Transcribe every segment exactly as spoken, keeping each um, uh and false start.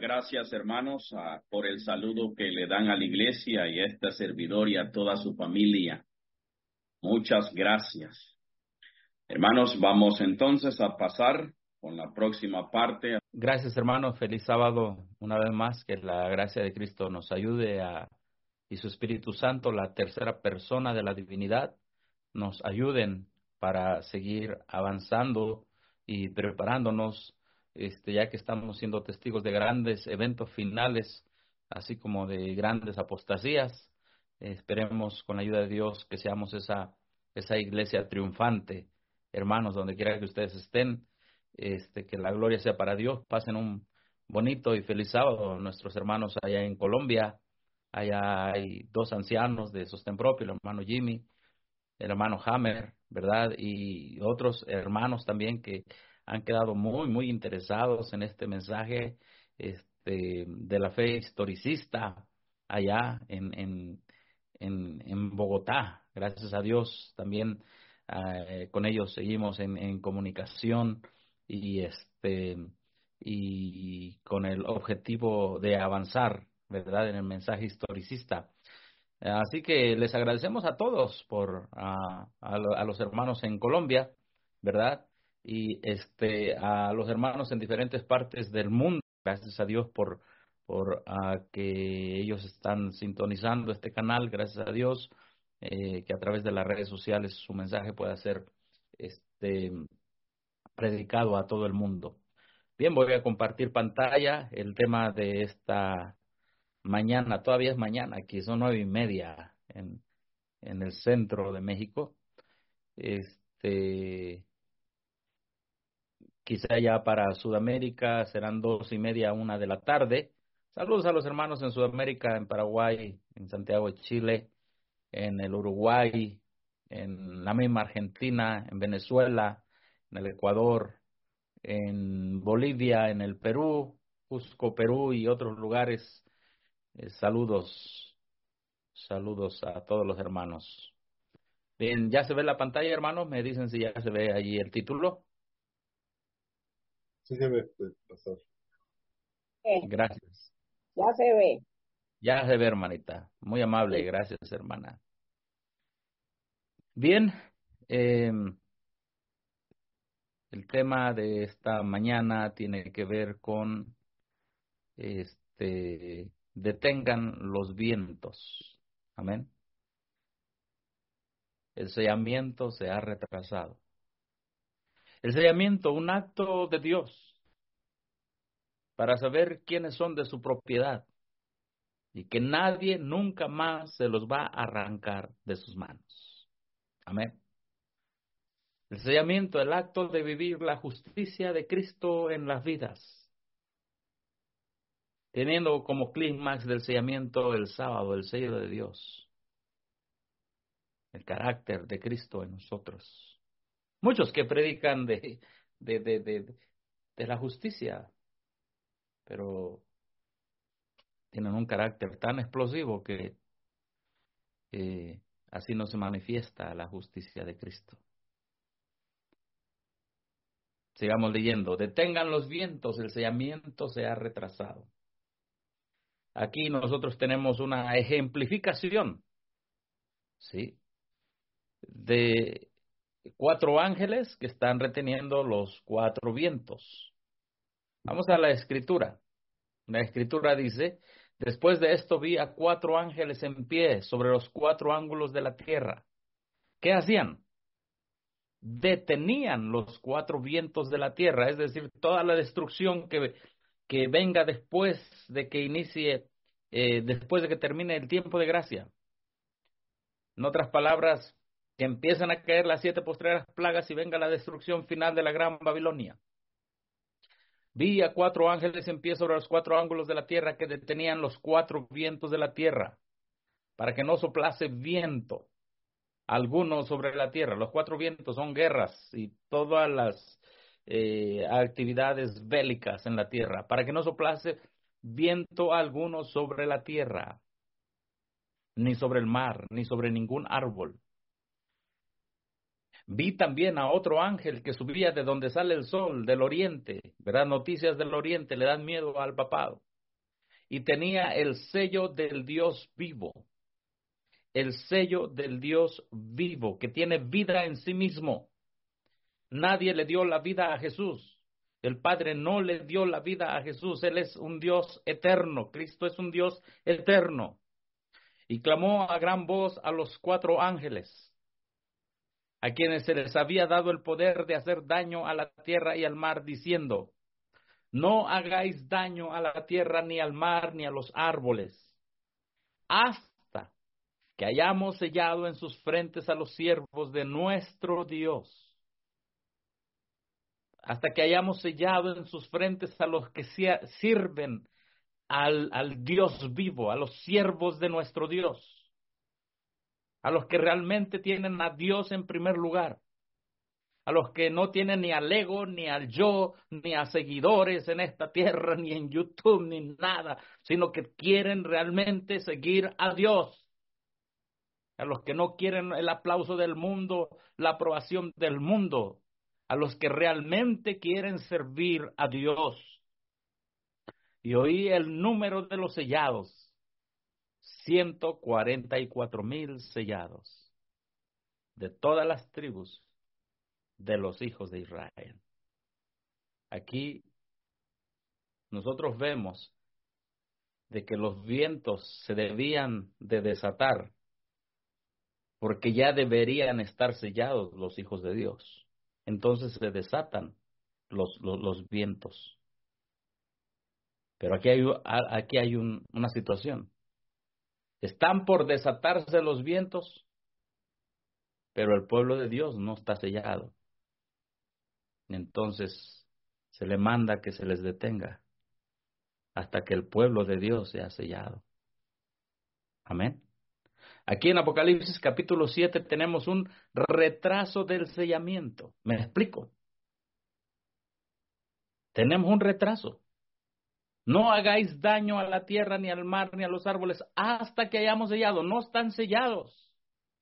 gracias, hermanos, ah, por el saludo que le dan a la iglesia y a este servidor y a toda su familia. Muchas gracias. Hermanos, vamos entonces a pasar con la próxima parte. Gracias, hermano. Feliz sábado. Una vez más, que la gracia de Cristo nos ayude a, y su Espíritu Santo, la tercera persona de la divinidad, nos ayuden para seguir avanzando y preparándonos, este, ya que estamos siendo testigos de grandes eventos finales, así como de grandes apostasías. Esperemos con la ayuda de Dios que seamos esa, esa iglesia triunfante. Hermanos, donde quiera que ustedes estén, este, que la gloria sea para Dios. Pasen un bonito y feliz sábado. Nuestros hermanos allá en Colombia, allá hay dos ancianos de sostén propio, el hermano Jimmy, el hermano Hammer, ¿verdad? Y otros hermanos también que han quedado muy, muy interesados en este mensaje este, de la fe historicista allá en, en, en, en Bogotá. Gracias a Dios también eh, con ellos seguimos en, en comunicación y este y con el objetivo de avanzar, ¿verdad?, en el mensaje historicista. Así que les agradecemos a todos por a, a, a los hermanos en Colombia, ¿verdad? Y este a los hermanos en diferentes partes del mundo. Gracias a Dios por por a que ellos están sintonizando este canal. Gracias a Dios eh, que a través de las redes sociales su mensaje pueda ser este predicado a todo el mundo. Bien, voy a compartir pantalla. El tema de esta mañana, todavía es mañana, aquí son nueve y media en, en el centro de México. Este, quizá ya para Sudamérica serán dos y media, una de la tarde. Saludos a los hermanos en Sudamérica, en Paraguay, en Santiago de Chile, en el Uruguay, en la misma Argentina, en Venezuela, en el Ecuador, en Bolivia, en el Perú, Cusco, Perú y otros lugares. Eh, saludos, saludos a todos los hermanos. Bien, ¿ya se ve la pantalla, hermanos? Me dicen si ya se ve allí el título. Sí se ve, pastor. Eh, Gracias. ya se ve. Ya se ve, hermanita. Muy amable, Sí. gracias, hermana. Bien, eh, el tema de esta mañana tiene que ver con, este, detengan los vientos. Amén. El sellamiento se ha retrasado. El sellamiento, un acto de Dios para saber quiénes son de su propiedad y que nadie nunca más se los va a arrancar de sus manos. Amén. El sellamiento, el acto de vivir la justicia de Cristo en las vidas, teniendo como clímax del sellamiento el sábado, el sello de Dios, el carácter de Cristo en nosotros. Muchos que predican de, de, de, de, de la justicia, pero tienen un carácter tan explosivo que eh, así no se manifiesta la justicia de Cristo. Sigamos leyendo. Detengan los vientos, el sellamiento se ha retrasado. Aquí nosotros tenemos una ejemplificación, ¿sí?, de cuatro ángeles que están reteniendo los cuatro vientos. Vamos a la escritura. La escritura dice: después de esto vi a cuatro ángeles en pie sobre los cuatro ángulos de la tierra. ¿Qué hacían? Detenían los cuatro vientos de la tierra, es decir, toda la destrucción que, que venga después de que inicie, eh, después de que termine el tiempo de gracia. En otras palabras, que empiezan a caer las siete postreras plagas y venga la destrucción final de la gran Babilonia. Vi a cuatro ángeles en pie sobre los cuatro ángulos de la tierra que detenían los cuatro vientos de la tierra, para que no soplase viento alguno sobre la tierra. Los cuatro vientos son guerras y todas las eh, actividades bélicas en la tierra, para que no soplase viento alguno sobre la tierra, ni sobre el mar, ni sobre ningún árbol. Vi también a otro ángel que subía de donde sale el sol, del oriente, ¿verdad? Noticias del oriente le dan miedo al papado. y tenía el sello del Dios vivo. El sello del Dios vivo, que tiene vida en sí mismo. Nadie le dio la vida a Jesús. El Padre no le dio la vida a Jesús. Él es un Dios eterno. Cristo es un Dios eterno. Y clamó a gran voz a los cuatro ángeles, a quienes se les había dado el poder de hacer daño a la tierra y al mar, diciendo: no hagáis daño a la tierra, ni al mar, ni a los árboles, hasta que hayamos sellado en sus frentes a los siervos de nuestro Dios. Hasta que hayamos sellado en sus frentes a los que sirven al, al Dios vivo, a los siervos de nuestro Dios, a los que realmente tienen a Dios en primer lugar, a los que no tienen ni al ego, ni al yo, ni a seguidores en esta tierra, ni en YouTube, ni nada, sino que quieren realmente seguir a Dios, a los que no quieren el aplauso del mundo, la aprobación del mundo, a los que realmente quieren servir a Dios. Y oí el número de los sellados, ciento cuarenta y cuatro mil sellados, de todas las tribus de los hijos de Israel. Aquí nosotros vemos de que los vientos se debían de desatar, porque ya deberían estar sellados los hijos de Dios. Entonces se desatan los, los, los vientos. Pero aquí hay, aquí hay un, una situación. Están por desatarse los vientos, pero el pueblo de Dios no está sellado. Entonces se le manda que se les detenga hasta que el pueblo de Dios sea sellado. Amén. Aquí en Apocalipsis capítulo siete tenemos un retraso del sellamiento. ¿Me explico? Tenemos un retraso. No hagáis daño a la tierra, ni al mar, ni a los árboles, hasta que hayamos sellado. No están sellados.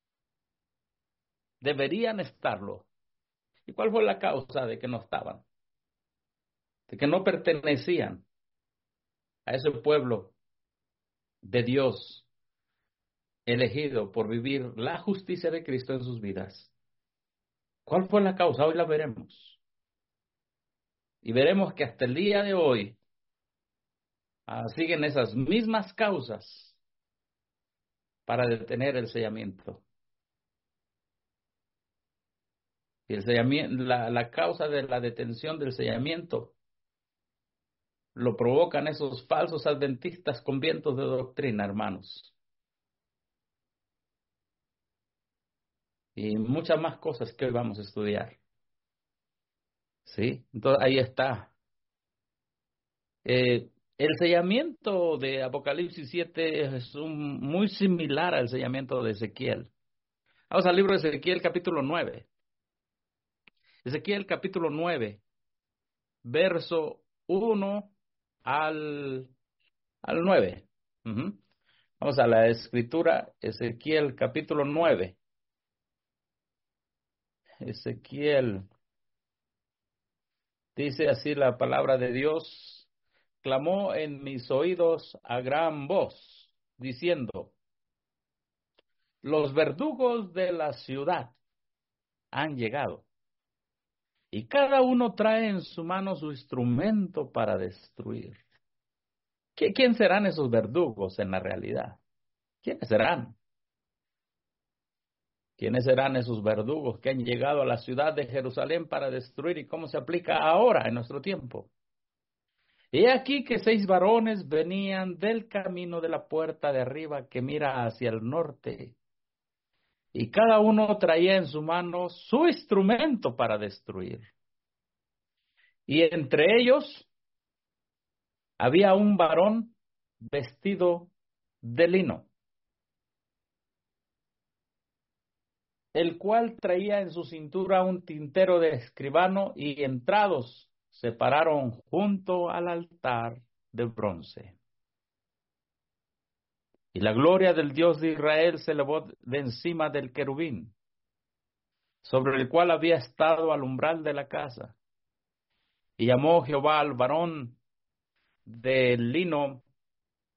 Deberían estarlo. ¿Y cuál fue la causa de que no estaban? De que no pertenecían a ese pueblo de Dios elegido por vivir la justicia de Cristo en sus vidas. ¿Cuál fue la causa? Hoy la veremos. Y veremos que hasta el día de hoy ah, siguen esas mismas causas para detener el sellamiento. Y el sellamiento, la, la causa de la detención del sellamiento lo provocan esos falsos adventistas con vientos de doctrina, hermanos. Y muchas más cosas que hoy vamos a estudiar. ¿Sí? Entonces ahí está. Eh, el sellamiento de Apocalipsis siete es un, muy similar al sellamiento de Ezequiel. Vamos al libro de Ezequiel capítulo nueve. Ezequiel capítulo nueve, verso uno al, al nueve. Uh-huh. Vamos a la escritura, Ezequiel capítulo nueve. Ezequiel, dice así la palabra de Dios: clamó en mis oídos a gran voz, diciendo: los verdugos de la ciudad han llegado, y cada uno trae en su mano su instrumento para destruir. ¿Quién serán esos verdugos en la realidad? ¿Quiénes serán? ¿Quiénes serán esos verdugos que han llegado a la ciudad de Jerusalén para destruir? ¿Y cómo se aplica ahora en nuestro tiempo? He aquí que seis varones venían del camino de la puerta de arriba que mira hacia el norte, y cada uno traía en su mano su instrumento para destruir. Y entre ellos había un varón vestido de lino, el cual traía en su cintura un tintero de escribano, y entrados se pararon junto al altar de bronce. Y la gloria del Dios de Israel se elevó de encima del querubín, sobre el cual había estado al umbral de la casa. Y llamó Jehová al varón de lino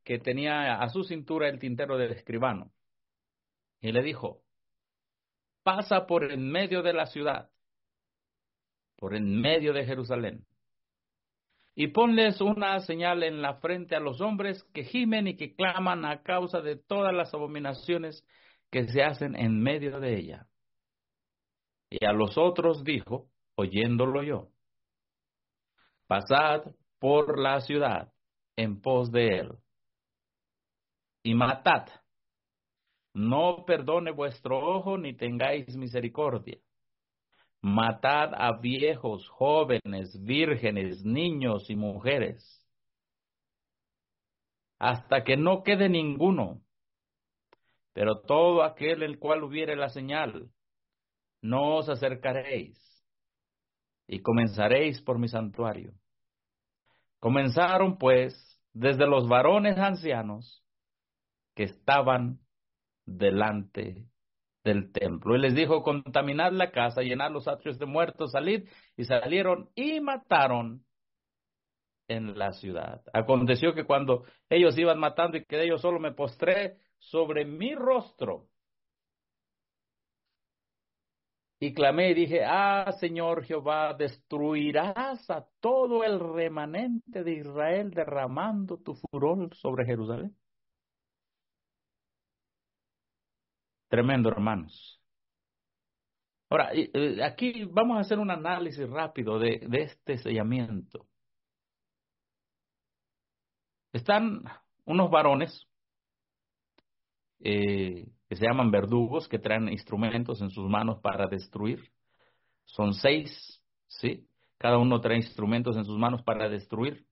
que tenía a su cintura el tintero del escribano. Y le dijo, pasa por en medio de la ciudad, por en medio de Jerusalén, y ponles una señal en la frente a los hombres que gimen y que claman a causa de todas las abominaciones que se hacen en medio de ella. Y a los otros dijo, oyéndolo yo, pasad por la ciudad en pos de él, y matad. No perdone vuestro ojo ni tengáis misericordia. Matad a viejos, jóvenes, vírgenes, niños y mujeres, hasta que no quede ninguno. Pero todo aquel el cual hubiere la señal, no os acercaréis, y comenzaréis por mi santuario. Comenzaron pues desde los varones ancianos que estaban delante del templo. Y les dijo, contaminad la casa, llenad los atrios de muertos, salid. Y salieron y mataron en la ciudad. Aconteció que cuando ellos iban matando y que yo solo me postré sobre mi rostro y clamé y dije, ah, Señor Jehová, destruirás a todo el remanente de Israel derramando tu furor sobre Jerusalén. Tremendo, hermanos. Ahora, aquí vamos a hacer un análisis rápido de, de este sellamiento. Están unos varones eh, que se llaman verdugos, que traen instrumentos en sus manos para destruir. Son seis, ¿sí? Cada uno trae instrumentos en sus manos para destruir.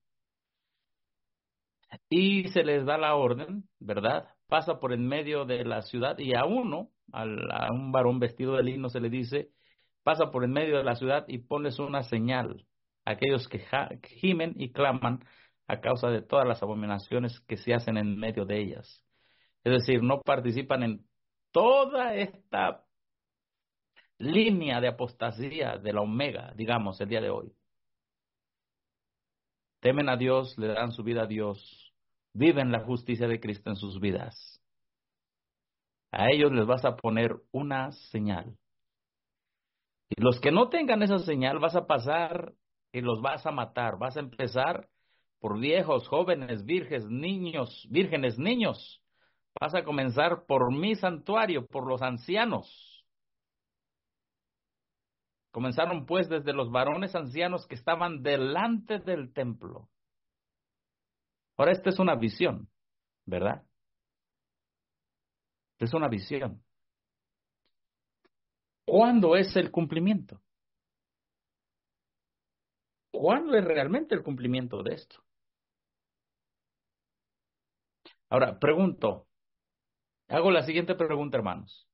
Y se les da la orden, ¿verdad? Pasa por en medio de la ciudad y a uno, a un varón vestido de lino se le dice, pasa por en medio de la ciudad y ponles una señal a aquellos que gimen y claman a causa de todas las abominaciones que se hacen en medio de ellas. Es decir, no participan en toda esta línea de apostasía de la omega, digamos, el día de hoy. Temen a Dios, le dan su vida a Dios, viven la justicia de Cristo en sus vidas. A ellos les vas a poner una señal. Y los que no tengan esa señal, vas a pasar y los vas a matar. Vas a empezar por viejos, jóvenes, vírgenes, niños, vírgenes, niños. Vas a comenzar por mi santuario, por los ancianos. Comenzaron pues desde los varones ancianos que estaban delante del templo. Ahora, esta es una visión, ¿verdad? Esta es una visión. ¿Cuándo es el cumplimiento? ¿Cuándo es realmente el cumplimiento de esto? Ahora, pregunto, hago la siguiente pregunta, hermanos.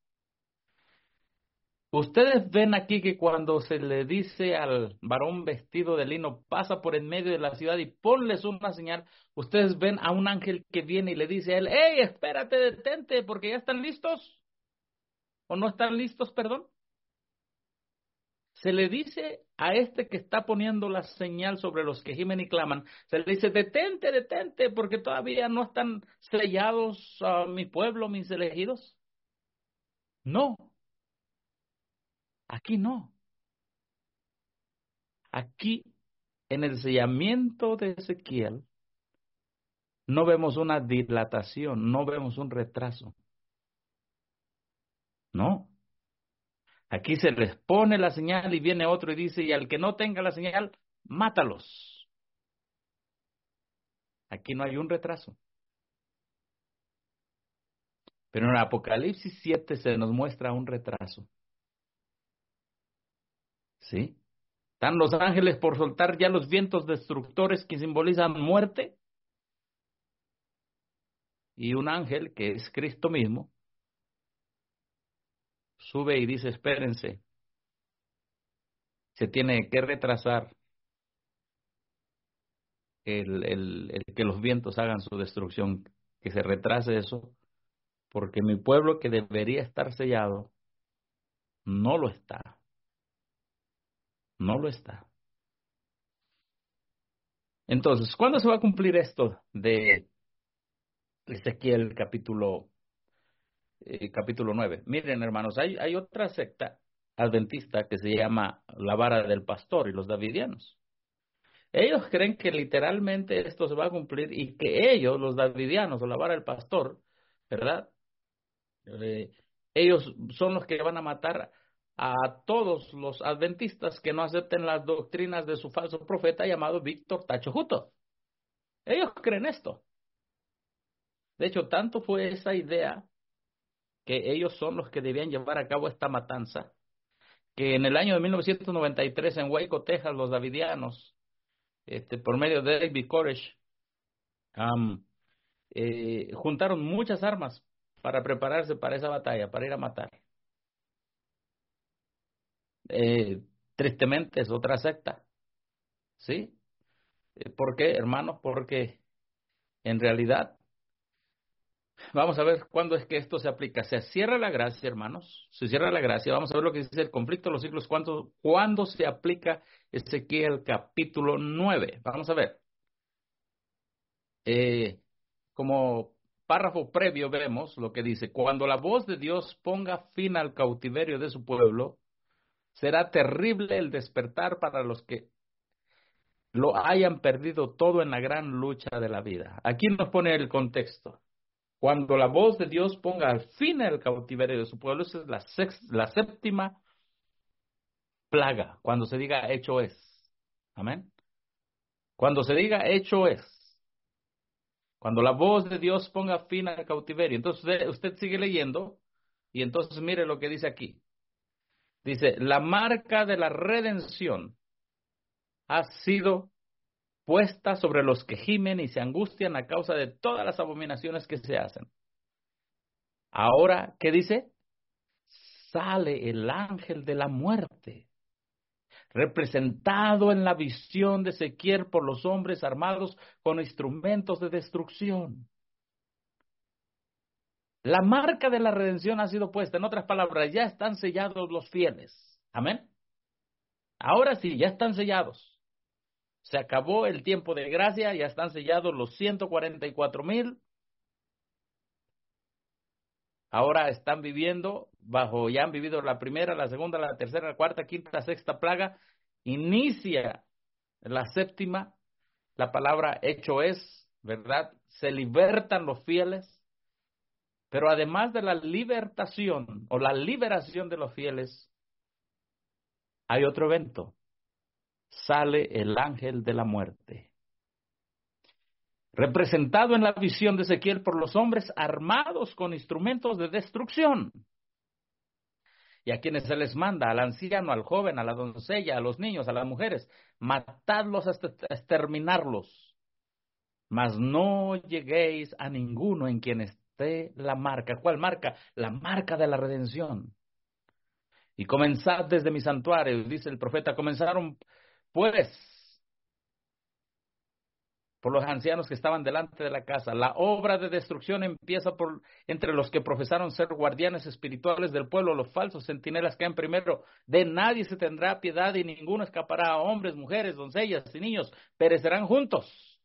¿Ustedes ven aquí que cuando se le dice al varón vestido de lino, pasa por en medio de la ciudad y ponles una señal, ustedes ven a un ángel que viene y le dice a él, hey, espérate, detente, porque ya están listos? ¿O no están listos, perdón? Se le dice a este que está poniendo la señal sobre los que gimen y claman, se le dice, detente, detente, porque todavía no están sellados a mi pueblo, mis elegidos. No, aquí no. Aquí, en el sellamiento de Ezequiel, no vemos una dilatación, no vemos un retraso. No. Aquí se les pone la señal y viene otro y dice, y al que no tenga la señal, mátalos. Aquí no hay un retraso. Pero en Apocalipsis siete se nos muestra un retraso. ¿Sí? Están los ángeles por soltar ya los vientos destructores que simbolizan muerte. Y un ángel, que es Cristo mismo, sube y dice, espérense. Se tiene que retrasar el, el, el que los vientos hagan su destrucción, que se retrase eso, porque mi pueblo que debería estar sellado, no lo está. No lo está. Entonces, ¿cuándo se va a cumplir esto de Ezequiel capítulo, eh, capítulo nueve. Miren, hermanos, hay, hay otra secta adventista que se llama la vara del pastor y los davidianos. Ellos creen que literalmente esto se va a cumplir y que ellos, los davidianos o la vara del pastor, ¿verdad? Eh, ellos son los que van a matar a todos los adventistas que no acepten las doctrinas de su falso profeta llamado Víctor Tacho Juto. Ellos creen esto. De hecho, tanto fue esa idea que ellos son los que debían llevar a cabo esta matanza, que en el año de mil novecientos noventa y tres en Waco, Texas, los davidianos, este, por medio de David Koresh, um, eh, juntaron muchas armas para prepararse para esa batalla, para ir a matar. Eh, tristemente es otra secta, ¿sí? Eh, ¿Por qué, hermanos? Porque en realidad, vamos a ver cuándo es que esto se aplica. Se cierra la gracia, hermanos, se cierra la gracia. Vamos a ver lo que dice el conflicto de los siglos, cuándo, cuándo se aplica Ezequiel capítulo nueve. Vamos a ver. Eh, como párrafo previo vemos lo que dice: cuando la voz de Dios ponga fin al cautiverio de su pueblo, será terrible el despertar para los que lo hayan perdido todo en la gran lucha de la vida. Aquí nos pone el contexto. Cuando la voz de Dios ponga al fin el cautiverio de su pueblo, esa es la, sex, la séptima plaga. Cuando se diga hecho es. Amén. Cuando se diga hecho es. Cuando la voz de Dios ponga fin al cautiverio. Entonces usted, usted sigue leyendo y entonces mire lo que dice aquí. Dice, la marca de la redención ha sido puesta sobre los que gimen y se angustian a causa de todas las abominaciones que se hacen. Ahora, ¿qué dice? Sale el ángel de la muerte, representado en la visión de Ezequiel por los hombres armados con instrumentos de destrucción. La marca de la redención ha sido puesta. En otras palabras, ya están sellados los fieles. Amén. Ahora sí, ya están sellados. Se acabó el tiempo de gracia, ya están sellados los ciento cuarenta y cuatro mil. Ahora están viviendo bajo, ya han vivido la primera, la segunda, la tercera, la cuarta, quinta, sexta plaga. Inicia la séptima, la palabra hecho es, ¿verdad? Se libertan los fieles, pero además de la libertación o la liberación de los fieles, hay otro evento. Sale el ángel de la muerte, representado en la visión de Ezequiel por los hombres armados con instrumentos de destrucción, y a quienes se les manda, al anciano, al joven, a la doncella, a los niños, a las mujeres, matadlos hasta exterminarlos, mas no lleguéis a ninguno en quien esté la marca. ¿Cuál marca? La marca de la redención. Y comenzad desde mi santuario, dice el profeta, comenzaron pues por los ancianos que estaban delante de la casa. La obra de destrucción empieza por entre los que profesaron ser guardianes espirituales del pueblo, los falsos centinelas caen primero. De nadie se tendrá piedad y ninguno escapará. Hombres, mujeres, doncellas y niños perecerán juntos.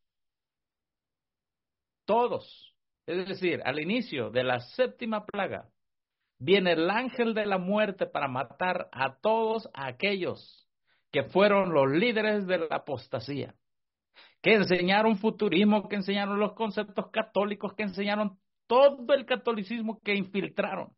Todos. Es decir, al inicio de la séptima plaga, viene el ángel de la muerte para matar a todos aquellos que fueron los líderes de la apostasía, que enseñaron futurismo, que enseñaron los conceptos católicos, que enseñaron todo el catolicismo que infiltraron.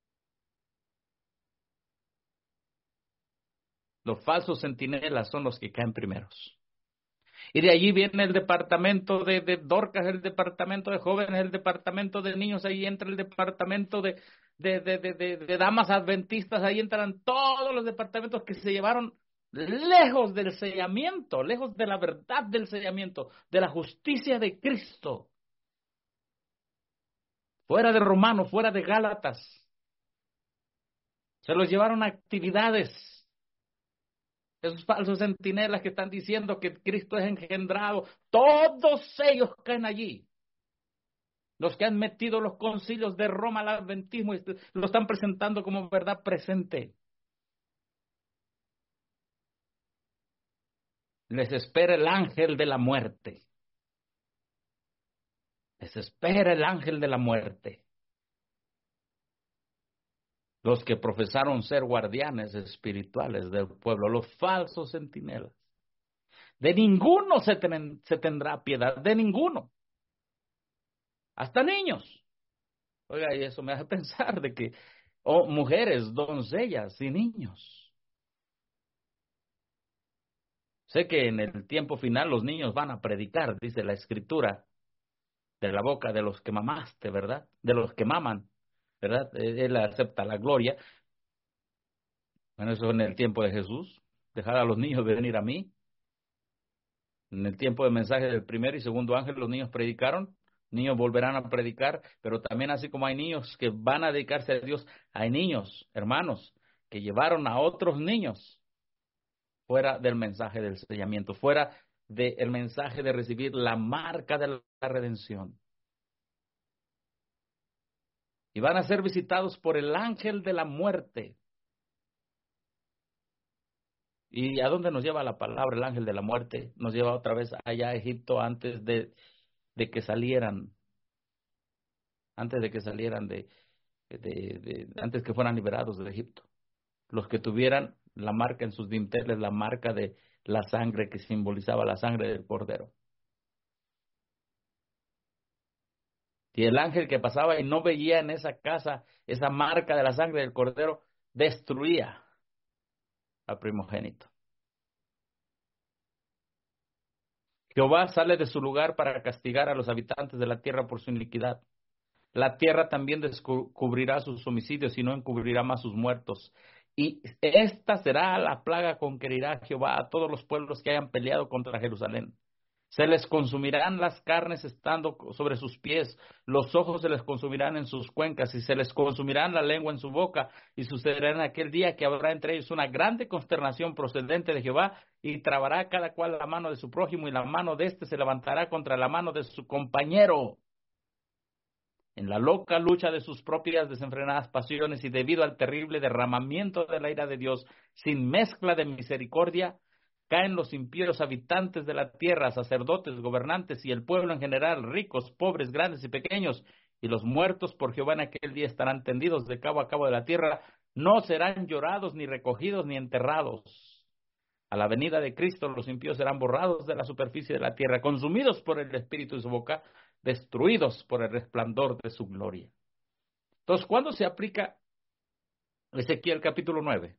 Los falsos centinelas son los que caen primeros. Y de allí viene el departamento de, de Dorcas, el departamento de jóvenes, el departamento de niños, ahí entra el departamento de, de, de, de, de, de damas adventistas, ahí entran todos los departamentos que se llevaron lejos del sellamiento, lejos de la verdad del sellamiento, de la justicia de Cristo. Fuera de Romanos, fuera de Gálatas. Se los llevaron a actividades. Esos falsos centinelas que están diciendo que Cristo es engendrado, todos ellos caen allí. Los que han metido los concilios de Roma al adventismo lo están presentando como verdad presente. Les espera el ángel de la muerte. Les espera el ángel de la muerte. Los que profesaron ser guardianes espirituales del pueblo, los falsos centinelas. De ninguno se, ten, se tendrá piedad, de ninguno. Hasta niños. Oiga, y eso me hace pensar de que, oh, mujeres, doncellas y niños. Sé que en el tiempo final los niños van a predicar, dice la Escritura, de la boca de los que mamaste, ¿verdad? De los que maman, ¿verdad? Él acepta la gloria. Bueno, eso en el tiempo de Jesús. Dejar a los niños venir a mí. En el tiempo del mensaje del primer y segundo ángel, los niños predicaron. Niños volverán a predicar, pero también así como hay niños que van a dedicarse a Dios, hay niños, hermanos, que llevaron a otros niños fuera del mensaje del sellamiento, fuera del mensaje de recibir la marca de la redención. Y van a ser visitados por el ángel de la muerte. ¿Y a dónde nos lleva la palabra el ángel de la muerte? Nos lleva otra vez allá a Egipto antes de, de que salieran, antes de que salieran de, de, de, antes que fueran liberados de Egipto. Los que tuvieran la marca en sus dinteles, la marca de la sangre que simbolizaba la sangre del cordero. Y el ángel que pasaba y no veía en esa casa esa marca de la sangre del cordero, destruía al primogénito. Jehová sale de su lugar para castigar a los habitantes de la tierra por su iniquidad. La tierra también descubrirá sus homicidios y no encubrirá más sus muertos. Y esta será la plaga con que herirá Jehová a todos los pueblos que hayan peleado contra Jerusalén. Se les consumirán las carnes estando sobre sus pies, los ojos se les consumirán en sus cuencas, y se les consumirán la lengua en su boca, y sucederá en aquel día que habrá entre ellos una grande consternación procedente de Jehová, y trabará cada cual la mano de su prójimo, y la mano de éste se levantará contra la mano de su compañero. En la loca lucha de sus propias desenfrenadas pasiones y debido al terrible derramamiento de la ira de Dios, sin mezcla de misericordia, caen los impíos habitantes de la tierra, sacerdotes, gobernantes y el pueblo en general, ricos, pobres, grandes y pequeños, y los muertos por Jehová en aquel día estarán tendidos de cabo a cabo de la tierra, no serán llorados, ni recogidos, ni enterrados. A la venida de Cristo los impíos serán borrados de la superficie de la tierra, consumidos por el espíritu de su boca, destruidos por el resplandor de su gloria. Entonces, ¿cuándo se aplica Ezequiel capítulo nueve?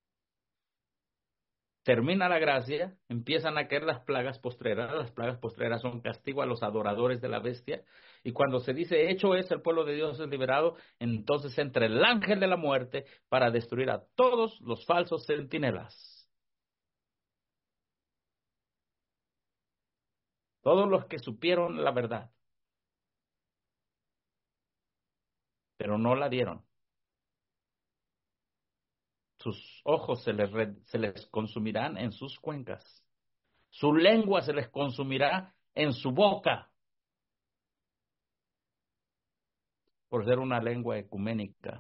Termina la gracia, empiezan a caer las plagas postreras. Las plagas postreras son castigo a los adoradores de la bestia. Y cuando se dice, hecho es, el pueblo de Dios es liberado, entonces entra el ángel de la muerte para destruir a todos los falsos centinelas. Todos los que supieron la verdad, pero no la dieron. Sus ojos se les, re, se les consumirán en sus cuencas. Su lengua se les consumirá en su boca. Por ser una lengua ecuménica.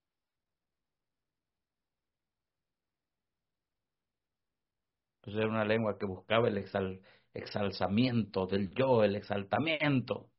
Por ser una lengua que buscaba el exal, exalzamiento del yo, el exaltamiento.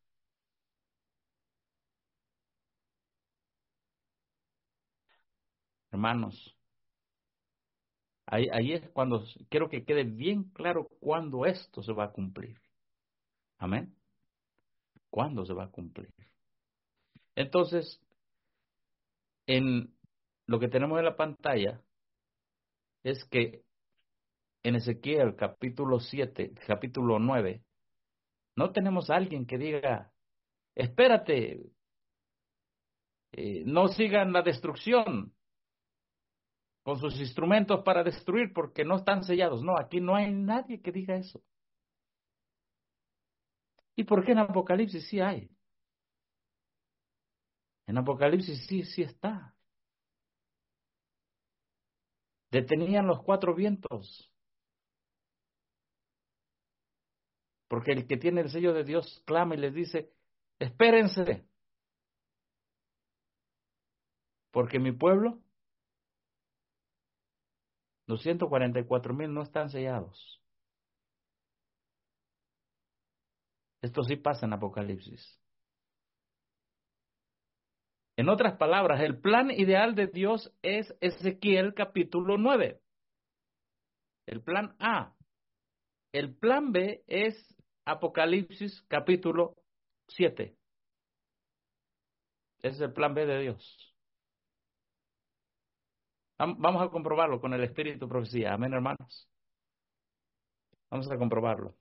Hermanos, ahí, ahí es cuando quiero que quede bien claro cuándo esto se va a cumplir. Amén. ¿Cuándo se va a cumplir? Entonces, en lo que tenemos en la pantalla es que en Ezequiel capítulo siete, capítulo nueve, no tenemos a alguien que diga, espérate, eh, no sigan la destrucción con sus instrumentos para destruir porque no están sellados. No, aquí no hay nadie que diga eso. ¿Y por qué en Apocalipsis sí hay? En Apocalipsis sí, sí está. Detenían los cuatro vientos. Porque el que tiene el sello de Dios clama y les dice, espérense, porque mi pueblo, los ciento cuarenta y cuatro mil no están sellados. Esto sí pasa en Apocalipsis. En otras palabras, el plan ideal de Dios es Ezequiel capítulo nueve. El plan A. El plan B es Apocalipsis capítulo siete. Ese es el plan B de Dios. Vamos a comprobarlo con el Espíritu de Profecía. Amén, hermanos. Vamos a comprobarlo.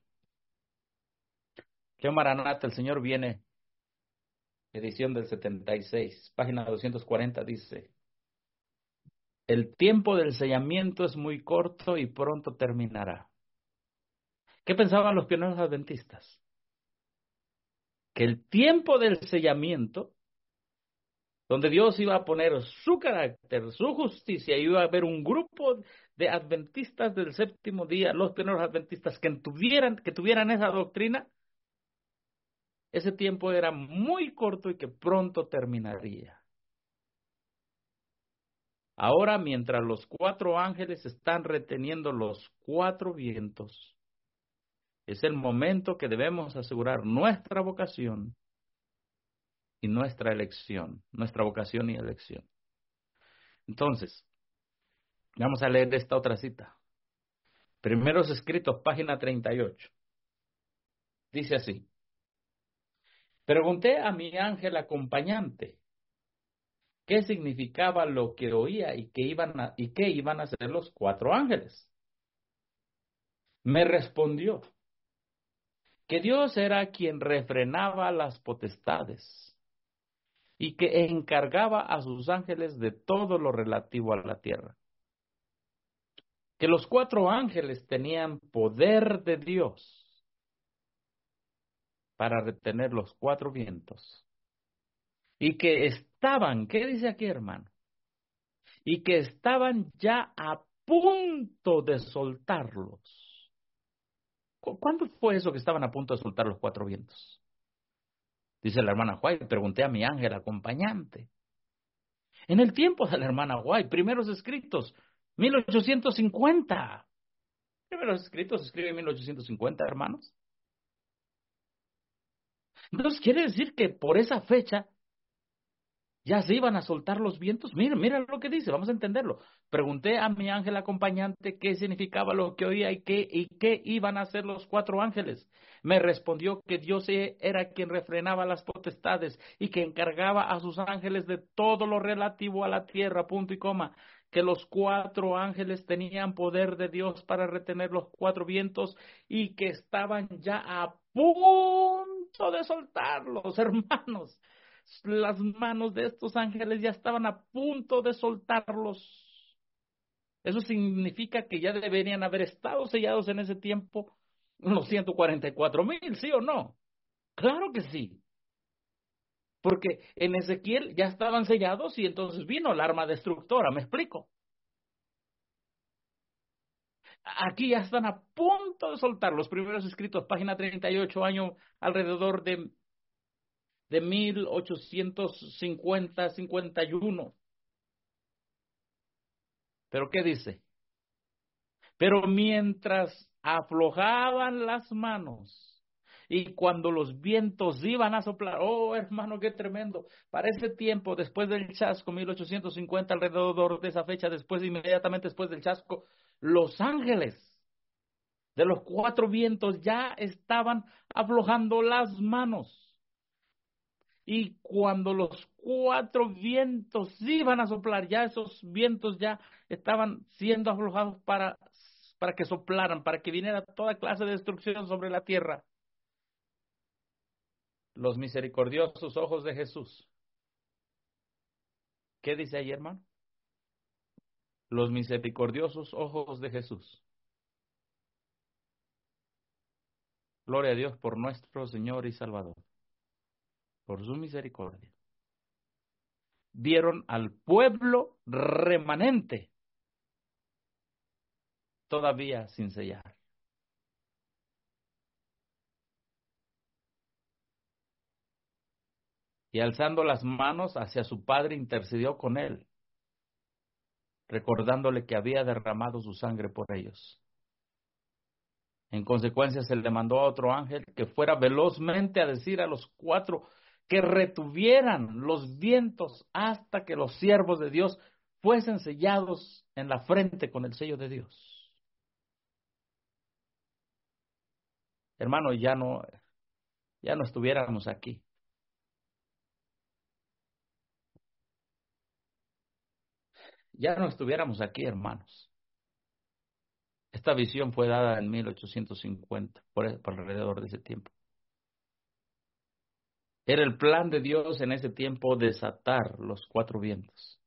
Que Maranata, el Señor viene. Edición del setenta y seis, página doscientos cuarenta, dice: el tiempo del sellamiento es muy corto y pronto terminará. ¿Qué pensaban los pioneros adventistas? Que el tiempo del sellamiento, donde Dios iba a poner su carácter, su justicia, y iba a haber un grupo de adventistas del séptimo día, los pioneros adventistas que tuvieran, que tuvieran esa doctrina, ese tiempo era muy corto y que pronto terminaría. Ahora, mientras los cuatro ángeles están reteniendo los cuatro vientos, es el momento que debemos asegurar nuestra vocación y nuestra elección, nuestra vocación y elección. Entonces, vamos a leer esta otra cita. Primeros Escritos, página treinta y ocho. Dice así: pregunté a mi ángel acompañante qué significaba lo que oía y qué iban a, y qué iban a hacer los cuatro ángeles. Me respondió que Dios era quien refrenaba las potestades y que encargaba a sus ángeles de todo lo relativo a la tierra. Que los cuatro ángeles tenían poder de Dios para retener los cuatro vientos. Y que estaban, ¿qué dice aquí, hermano? Y que estaban ya a punto de soltarlos. ¿Cuándo fue eso que estaban a punto de soltar los cuatro vientos? Dice la hermana White, pregunté a mi ángel acompañante. En el tiempo de la hermana White, primeros escritos, mil ochocientos cincuenta. Primeros escritos se escribe en mil ochocientos cincuenta, hermanos. Entonces quiere decir que por esa fecha ya se iban a soltar los vientos. Mira, mira lo que dice, vamos a entenderlo. Pregunté a mi ángel acompañante qué significaba lo que oía y qué, y qué iban a hacer los cuatro ángeles. Me respondió que Dios era quien refrenaba las potestades y que encargaba a sus ángeles de todo lo relativo a la tierra, punto y coma. Que los cuatro ángeles tenían poder de Dios para retener los cuatro vientos y que estaban ya a punto de soltarlos, hermanos. Las manos de estos ángeles ya estaban a punto de soltarlos. Eso significa que ya deberían haber estado sellados en ese tiempo los ciento cuarenta y cuatro mil, ¿sí o no? Claro que sí. Porque en Ezequiel ya estaban sellados y entonces vino el arma destructora, ¿me explico? Aquí ya están a punto de soltar los primeros escritos, página treinta y ocho, año alrededor de de mil ochocientos cincuenta, cincuenta y uno. ¿Pero qué dice? Pero mientras aflojaban las manos y cuando los vientos iban a soplar, oh hermano, qué tremendo, para ese tiempo, después del chasco, mil ochocientos cincuenta, alrededor de esa fecha, después, inmediatamente después del chasco, los ángeles de los cuatro vientos ya estaban aflojando las manos. Y cuando los cuatro vientos iban a soplar, ya esos vientos ya estaban siendo aflojados para, para que soplaran, para que viniera toda clase de destrucción sobre la tierra. Los misericordiosos ojos de Jesús. ¿Qué dice ahí, hermano? Los misericordiosos ojos de Jesús. Gloria a Dios por nuestro Señor y Salvador, por su misericordia. Vieron al pueblo remanente todavía sin sellar. Y alzando las manos hacia su padre intercedió con él, recordándole que había derramado su sangre por ellos. En consecuencia, se le mandó a otro ángel que fuera velozmente a decir a los cuatro que retuvieran los vientos hasta que los siervos de Dios fuesen sellados en la frente con el sello de Dios. Hermano, ya no, ya no estuviéramos aquí. Ya no estuviéramos aquí, hermanos. Esta visión fue dada en mil ochocientos cincuenta, por, por alrededor de ese tiempo. Era el plan de Dios en ese tiempo desatar los cuatro vientos.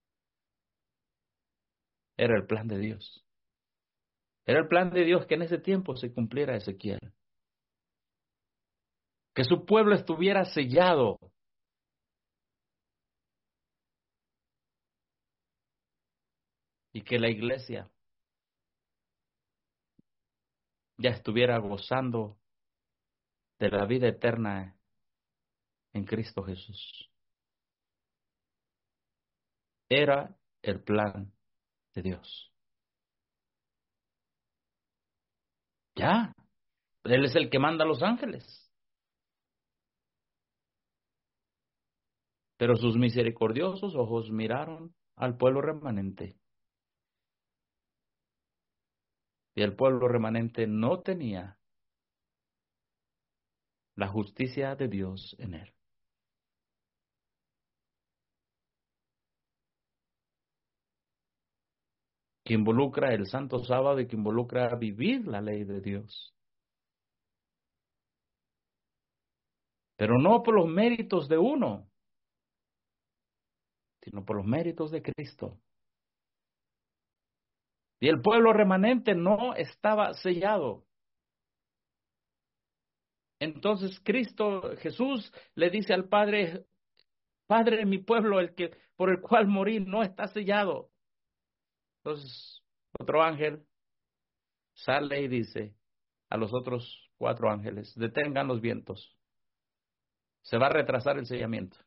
Era el plan de Dios. Era el plan de Dios que en ese tiempo se cumpliera Ezequiel. Que su pueblo estuviera sellado. Y que la iglesia ya estuviera gozando de la vida eterna en Cristo Jesús. Era el plan de Dios. Ya, Él es el que manda a los ángeles. Pero sus misericordiosos ojos miraron al pueblo remanente. Y el pueblo remanente no tenía la justicia de Dios en él. Que involucra el santo sábado y que involucra vivir la ley de Dios. Pero no por los méritos de uno, sino por los méritos de Cristo. Y el pueblo remanente no estaba sellado. Entonces Cristo, Jesús, le dice al Padre, Padre, mi pueblo, el que por el cual morí, no está sellado. Entonces, otro ángel sale y dice a los otros cuatro ángeles, detengan los vientos. Se va a retrasar el sellamiento.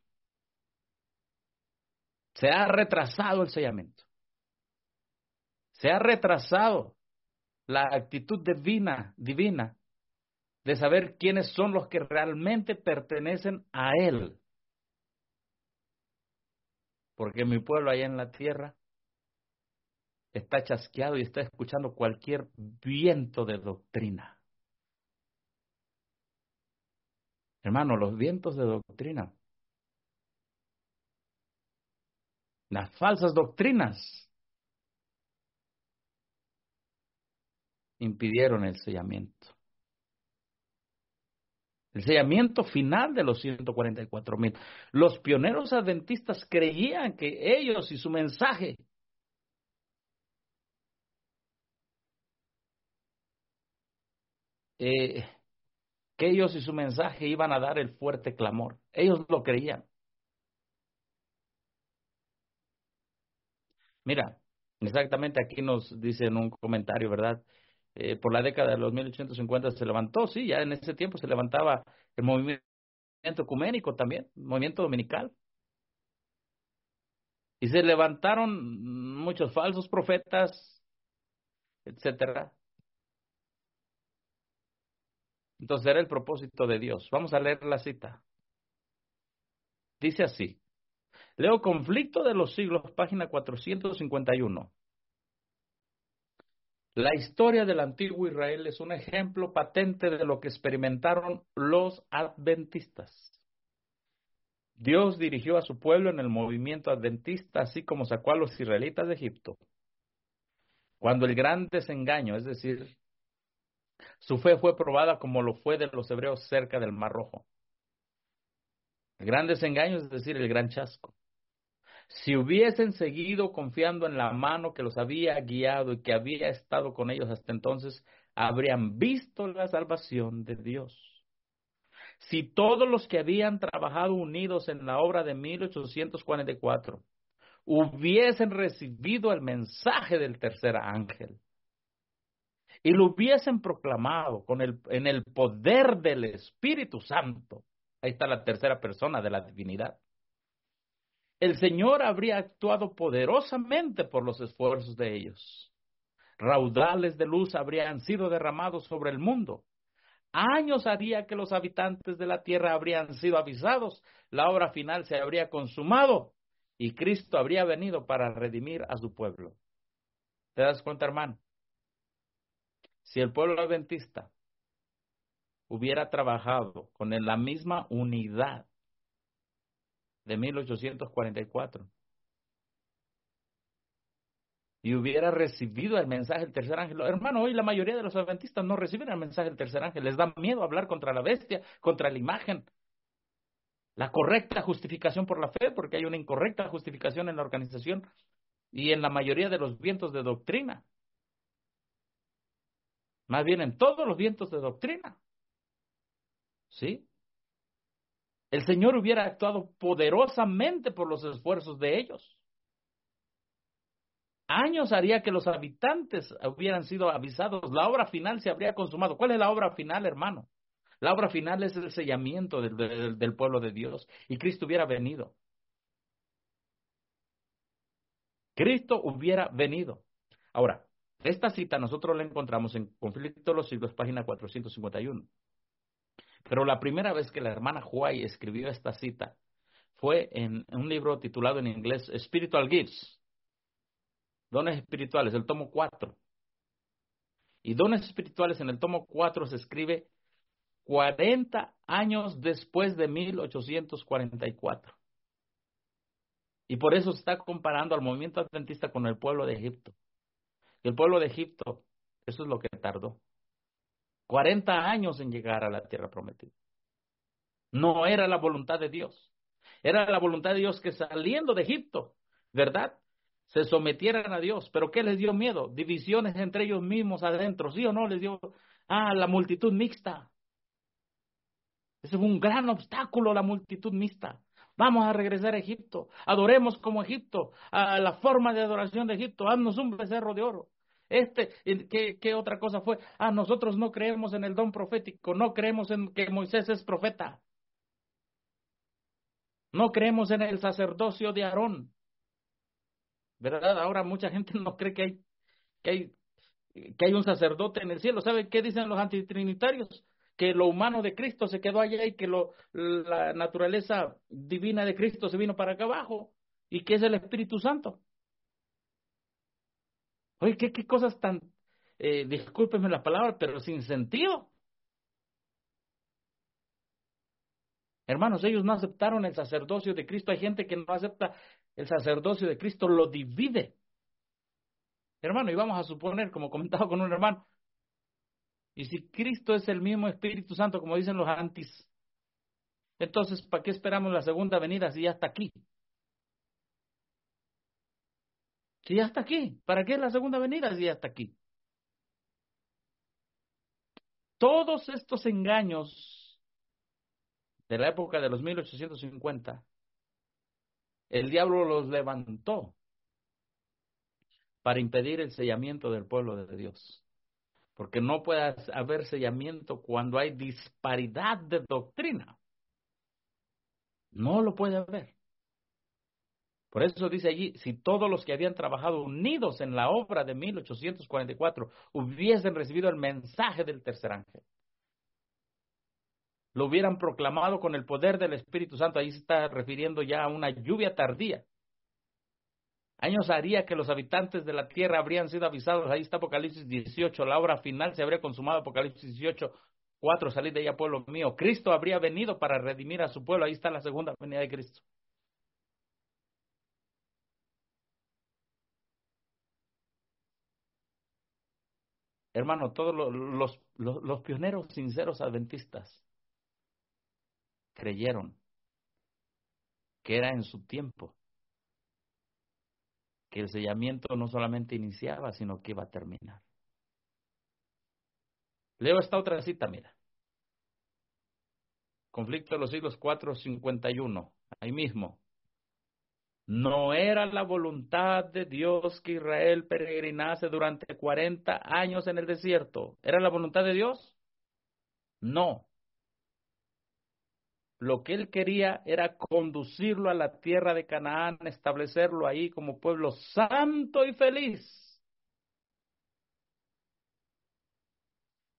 Se ha retrasado el sellamiento. Se ha retrasado la actitud divina, divina de saber quiénes son los que realmente pertenecen a Él. Porque mi pueblo allá en la tierra está chasqueado y está escuchando cualquier viento de doctrina. Hermano, los vientos de doctrina, las falsas doctrinas, impidieron el sellamiento. El sellamiento final de los ciento cuarenta y cuatro mil. Los pioneros adventistas creían que ellos y su mensaje eh, que ellos y su mensaje iban a dar el fuerte clamor. Ellos lo creían. Mira, exactamente aquí nos dice en un comentario, ¿verdad? Eh, por la década de los mil ochocientos cincuenta se levantó, sí, ya en ese tiempo se levantaba el movimiento ecuménico también, el movimiento dominical. Y se levantaron muchos falsos profetas, etcétera. Entonces era el propósito de Dios. Vamos a leer la cita. Dice así. Leo Conflicto de los Siglos, página cuatrocientos cincuenta y uno. La historia del antiguo Israel es un ejemplo patente de lo que experimentaron los adventistas. Dios dirigió a su pueblo en el movimiento adventista, así como sacó a los israelitas de Egipto. Cuando el gran desengaño, es decir, su fe fue probada como lo fue de los hebreos cerca del Mar Rojo. El gran desengaño, es decir, el gran chasco. Si hubiesen seguido confiando en la mano que los había guiado y que había estado con ellos hasta entonces, habrían visto la salvación de Dios. Si todos los que habían trabajado unidos en la obra de mil ochocientos cuarenta y cuatro hubiesen recibido el mensaje del tercer ángel y lo hubiesen proclamado con el, en el poder del Espíritu Santo, ahí está la tercera persona de la divinidad, el Señor habría actuado poderosamente por los esfuerzos de ellos. Raudales de luz habrían sido derramados sobre el mundo. Años haría que los habitantes de la tierra habrían sido avisados. La obra final se habría consumado y Cristo habría venido para redimir a su pueblo. ¿Te das cuenta, hermano? Si el pueblo adventista hubiera trabajado con la misma unidad de mil ochocientos cuarenta y cuatro y hubiera recibido el mensaje del tercer ángel, hermano, hoy la mayoría de los adventistas no reciben el mensaje del tercer ángel, les da miedo hablar contra la bestia, contra la imagen. La correcta justificación por la fe, porque hay una incorrecta justificación en la organización y en la mayoría de los vientos de doctrina. Más bien en todos los vientos de doctrina. ¿Sí? El Señor hubiera actuado poderosamente por los esfuerzos de ellos. Años haría que los habitantes hubieran sido avisados. La obra final se habría consumado. ¿Cuál es la obra final, hermano? La obra final es el sellamiento del, del, del pueblo de Dios. Y Cristo hubiera venido. Cristo hubiera venido. Ahora, esta cita nosotros la encontramos en Conflicto de los Siglos, página cuatrocientos cincuenta y uno. Pero la primera vez que la hermana White escribió esta cita fue en un libro titulado en inglés Spiritual Gifts. Dones espirituales, el tomo cuatro. Y dones espirituales en el tomo cuatro se escribe cuarenta años después de mil ochocientos cuarenta y cuatro. Y por eso se está comparando al movimiento adventista con el pueblo de Egipto. Y el pueblo de Egipto, eso es lo que tardó. cuarenta años en llegar a la tierra prometida. No era la voluntad de Dios. Era la voluntad de Dios que saliendo de Egipto, ¿verdad?, se sometieran a Dios. ¿Pero qué les dio miedo? Divisiones entre ellos mismos adentro. ¿Sí o no? Les dio, ah, la multitud mixta. Ese fue un gran obstáculo, la multitud mixta. Vamos a regresar a Egipto. Adoremos como Egipto, a la forma de adoración de Egipto. Haznos un becerro de oro. Este, ¿qué, qué otra cosa fue? Ah, nosotros no creemos en el don profético. No creemos en que Moisés es profeta. No creemos en el sacerdocio de Aarón. ¿Verdad? Ahora mucha gente no cree que hay, que hay, que hay un sacerdote en el cielo. ¿Sabe qué dicen los antitrinitarios? Que lo humano de Cristo se quedó allá y que lo, la naturaleza divina de Cristo se vino para acá abajo y que es el Espíritu Santo. Oye, qué, qué cosas tan, eh, discúlpenme la palabra, pero sin sentido. Hermanos, ellos no aceptaron el sacerdocio de Cristo. Hay gente que no acepta el sacerdocio de Cristo, lo divide. Hermano, y vamos a suponer, como comentaba con un hermano, y si Cristo es el mismo Espíritu Santo, como dicen los antis, entonces, ¿para qué esperamos la segunda venida si ya está aquí? Si ya está aquí, ¿para qué la segunda venida si ya está aquí? Todos estos engaños de la época de los mil ochocientos cincuenta, el diablo los levantó para impedir el sellamiento del pueblo de Dios. Porque no puede haber sellamiento cuando hay disparidad de doctrina. No lo puede haber. Por eso dice allí, si todos los que habían trabajado unidos en la obra de mil ochocientos cuarenta y cuatro hubiesen recibido el mensaje del tercer ángel, lo hubieran proclamado con el poder del Espíritu Santo, ahí se está refiriendo ya a una lluvia tardía. Años haría que los habitantes de la tierra habrían sido avisados, ahí está Apocalipsis dieciocho, la obra final se habría consumado, Apocalipsis dieciocho, cuatro, salid de ella, pueblo mío. Cristo habría venido para redimir a su pueblo, ahí está la segunda venida de Cristo. Hermano, todos los, los, los, los pioneros sinceros adventistas creyeron que era en su tiempo, que el sellamiento no solamente iniciaba, sino que iba a terminar. Leo esta otra cita, mira. Conflicto de los siglos cuatro cincuenta y uno, ahí mismo. No era la voluntad de Dios que Israel peregrinase durante cuarenta años en el desierto. ¿Era la voluntad de Dios? No. Lo que él quería era conducirlo a la tierra de Canaán, establecerlo ahí como pueblo santo y feliz.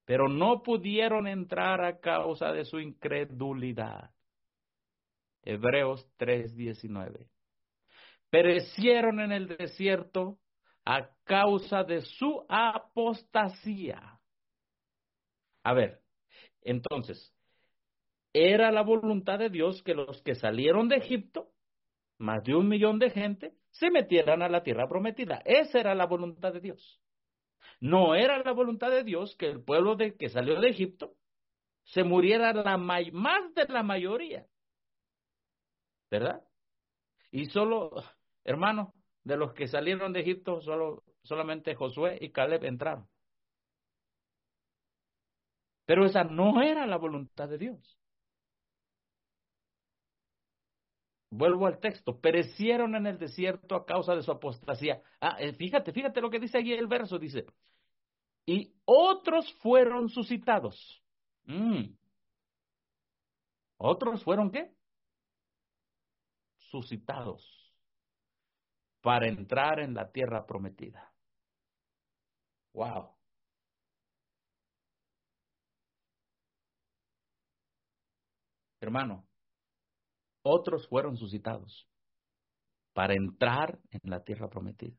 pero no pudieron entrar a causa de su incredulidad. Hebreos tres diecinueve. Perecieron en el desierto a causa de su apostasía. A ver, entonces, era la voluntad de Dios que los que salieron de Egipto, más de un millón de gente, se metieran a la tierra prometida. Esa era la voluntad de Dios. No era la voluntad de Dios que el pueblo de, que salió de Egipto se muriera la may, más de la mayoría, ¿verdad? Y solo, hermano, de los que salieron de Egipto, solo, solamente Josué y Caleb entraron. Pero esa no era la voluntad de Dios. Vuelvo al texto, perecieron en el desierto a causa de su apostasía. Ah, eh, fíjate, fíjate lo que dice allí el verso, dice, y otros fueron suscitados. Mm. ¿Otros fueron qué? Suscitados para entrar en la tierra prometida. Wow. Hermano, otros fueron suscitados para entrar en la tierra prometida.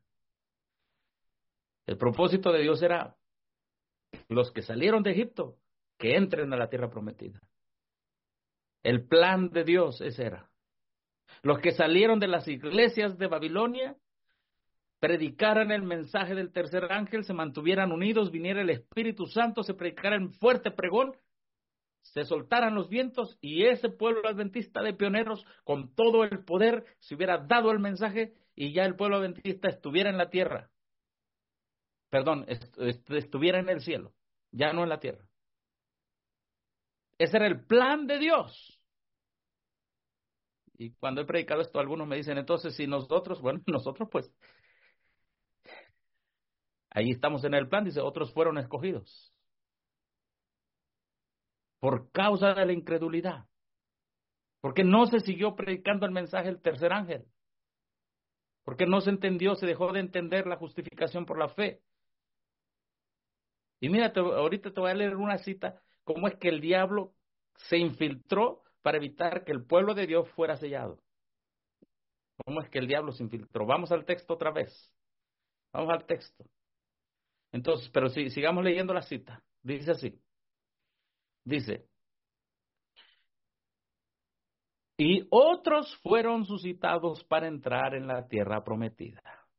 El propósito de Dios era los que salieron de Egipto, que entren a la tierra prometida. El plan de Dios ese era. Los que salieron de las iglesias de Babilonia, predicaran el mensaje del tercer ángel, se mantuvieran unidos, viniera el Espíritu Santo, se predicara en fuerte pregón, se soltaran los vientos y ese pueblo adventista de pioneros con todo el poder se hubiera dado el mensaje y ya el pueblo adventista estuviera en la tierra. Perdón, est est estuviera en el cielo, ya no en la tierra. Ese era el plan de Dios. Y cuando he predicado esto, algunos me dicen, entonces, si nosotros, bueno, nosotros pues, ahí estamos en el plan, dice, otros fueron escogidos. Por causa de la incredulidad. Porque no se siguió predicando el mensaje del tercer ángel. Porque no se entendió, se dejó de entender la justificación por la fe. Y mira, te, ahorita te voy a leer una cita, cómo es que el diablo se infiltró para evitar que el pueblo de Dios fuera sellado. ¿Cómo es que el diablo se infiltró? Vamos al texto otra vez. Vamos al texto. Entonces, pero si sigamos leyendo la cita. Dice así. Dice, y otros fueron suscitados para entrar en la tierra prometida.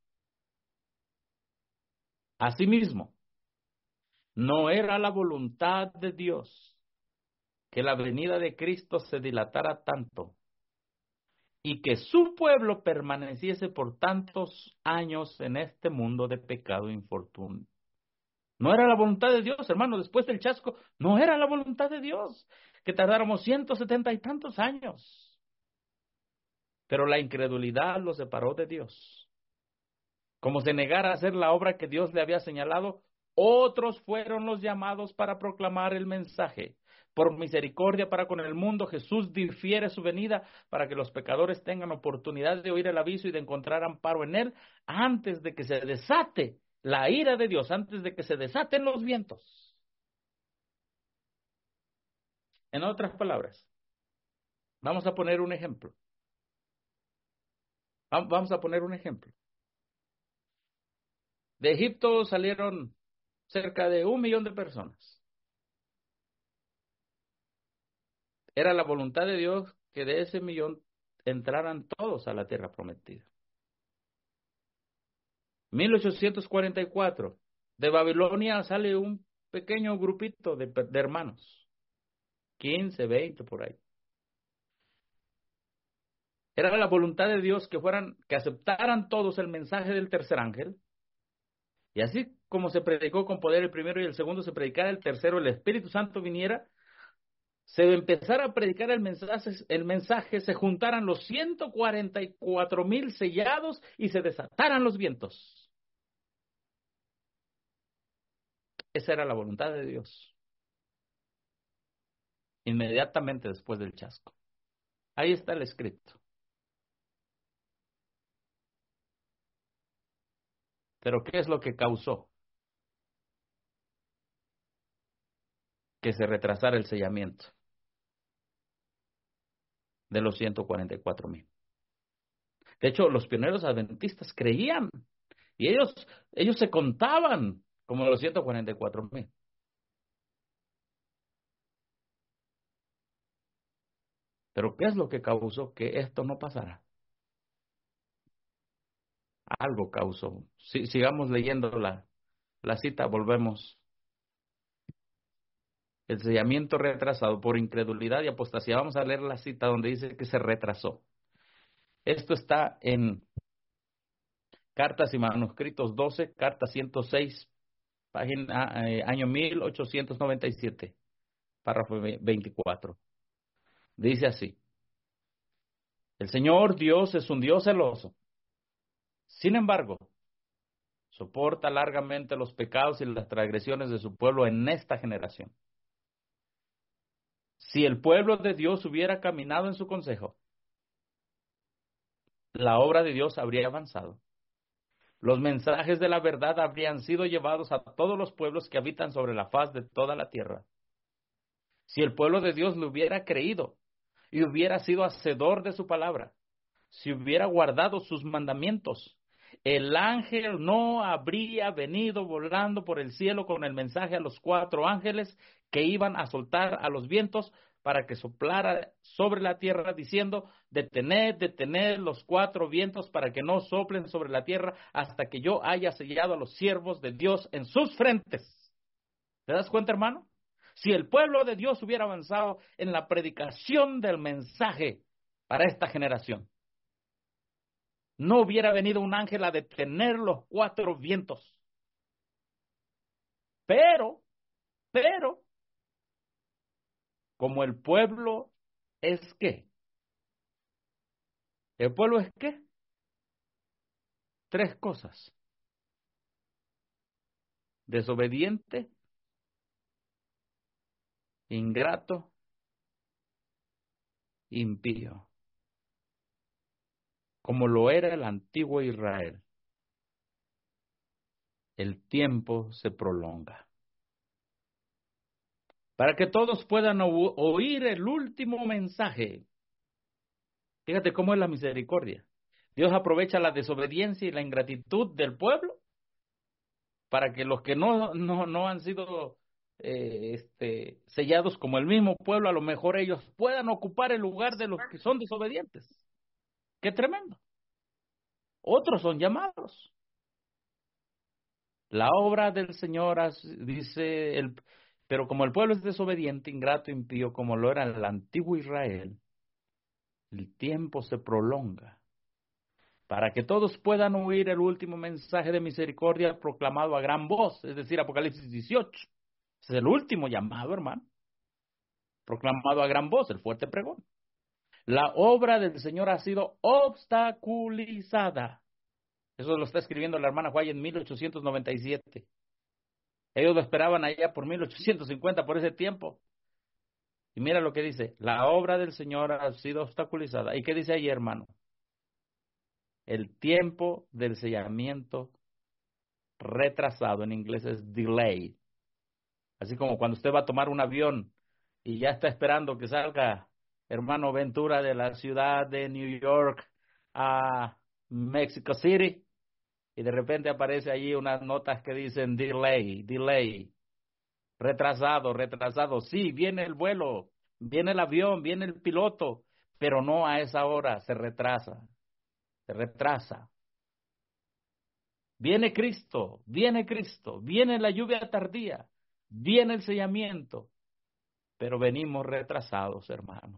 Asimismo, no era la voluntad de Dios que la venida de Cristo se dilatara tanto y que su pueblo permaneciese por tantos años en este mundo de pecado e infortunio. No era la voluntad de Dios, hermano, después del chasco, no era la voluntad de Dios que tardáramos ciento setenta y tantos años. Pero la incredulidad lo separó de Dios. Como se negara a hacer la obra que Dios le había señalado, otros fueron los llamados para proclamar el mensaje. Por misericordia para con el mundo, Jesús difiere su venida para que los pecadores tengan oportunidad de oír el aviso y de encontrar amparo en él antes de que se desate la ira de Dios, antes de que se desaten los vientos. En otras palabras, vamos a poner un ejemplo. Vamos a poner un ejemplo. De Egipto salieron cerca de un millón de personas. Era la voluntad de Dios que de ese millón entraran todos a la tierra prometida. mil ochocientos cuarenta y cuatro, de Babilonia sale un pequeño grupito de, de hermanos, quince, veinte por ahí. Era la voluntad de Dios que fueran, que aceptaran todos el mensaje del tercer ángel. Y así como se predicó con poder el primero y el segundo, se predicara el tercero, el Espíritu Santo viniera, se empezara a predicar el mensaje, el mensaje, se juntaran los ciento cuarenta y cuatro mil sellados y se desataran los vientos. Esa era la voluntad de Dios. Inmediatamente después del chasco. Ahí está el escrito. Pero ¿qué es lo que causó? que se retrasara el sellamiento de los ciento cuarenta y cuatro mil. De hecho, los pioneros adventistas creían y ellos, ellos se contaban como los ciento cuarenta y cuatro mil. Pero ¿qué es lo que causó que esto no pasara? Algo causó. Si, sigamos leyendo la, la cita, volvemos. El sellamiento retrasado por incredulidad y apostasía. Vamos a leer la cita donde dice que se retrasó. Esto está en Cartas y Manuscritos doce, carta ciento seis, página, eh, año mil ochocientos noventa y siete, párrafo veinticuatro. Dice así: el Señor Dios es un Dios celoso. Sin embargo, soporta largamente los pecados y las transgresiones de su pueblo en esta generación. Si el pueblo de Dios hubiera caminado en su consejo, la obra de Dios habría avanzado. Los mensajes de la verdad habrían sido llevados a todos los pueblos que habitan sobre la faz de toda la tierra. Si el pueblo de Dios le hubiera creído y hubiera sido hacedor de su palabra, si hubiera guardado sus mandamientos, el ángel no habría venido volando por el cielo con el mensaje a los cuatro ángeles que iban a soltar a los vientos para que soplara sobre la tierra diciendo: detened, detened los cuatro vientos para que no soplen sobre la tierra hasta que yo haya sellado a los siervos de Dios en sus frentes. ¿Te das cuenta, hermano? Si el pueblo de Dios hubiera avanzado en la predicación del mensaje para esta generación, no hubiera venido un ángel a detener los cuatro vientos. Pero, pero, como el pueblo es qué? ¿El pueblo es qué? Tres cosas: desobediente, ingrato, impío. Como lo era el antiguo Israel, el tiempo se prolonga. Para que todos puedan o- oír el último mensaje. Fíjate cómo es la misericordia. Dios aprovecha la desobediencia y la ingratitud del pueblo para que los que no, no, no han sido eh, este, sellados como el mismo pueblo, a lo mejor ellos puedan ocupar el lugar de los que son desobedientes. ¡Qué tremendo! Otros son llamados. La obra del Señor, dice, el, pero como el pueblo es desobediente, ingrato, impío, como lo era el antiguo Israel, el tiempo se prolonga para que todos puedan oír el último mensaje de misericordia proclamado a gran voz, es decir, Apocalipsis dieciocho. Ese es el último llamado, hermano. Proclamado a gran voz, el fuerte pregón. La obra del Señor ha sido obstaculizada. Eso lo está escribiendo la hermana White en mil ochocientos noventa y siete. Ellos lo esperaban allá por mil ochocientos cincuenta, por ese tiempo. Y mira lo que dice: la obra del Señor ha sido obstaculizada. ¿Y qué dice ahí, hermano? El tiempo del sellamiento retrasado, en inglés es delay. Así como cuando usted va a tomar un avión y ya está esperando que salga hermano Ventura de la ciudad de New York a Mexico City, y de repente aparece allí unas notas que dicen delay, delay, retrasado, retrasado. Sí, viene el vuelo, viene el avión, viene el piloto, pero no a esa hora, se retrasa, se retrasa. Viene Cristo, viene Cristo, viene la lluvia tardía, viene el sellamiento, pero venimos retrasados, hermanos.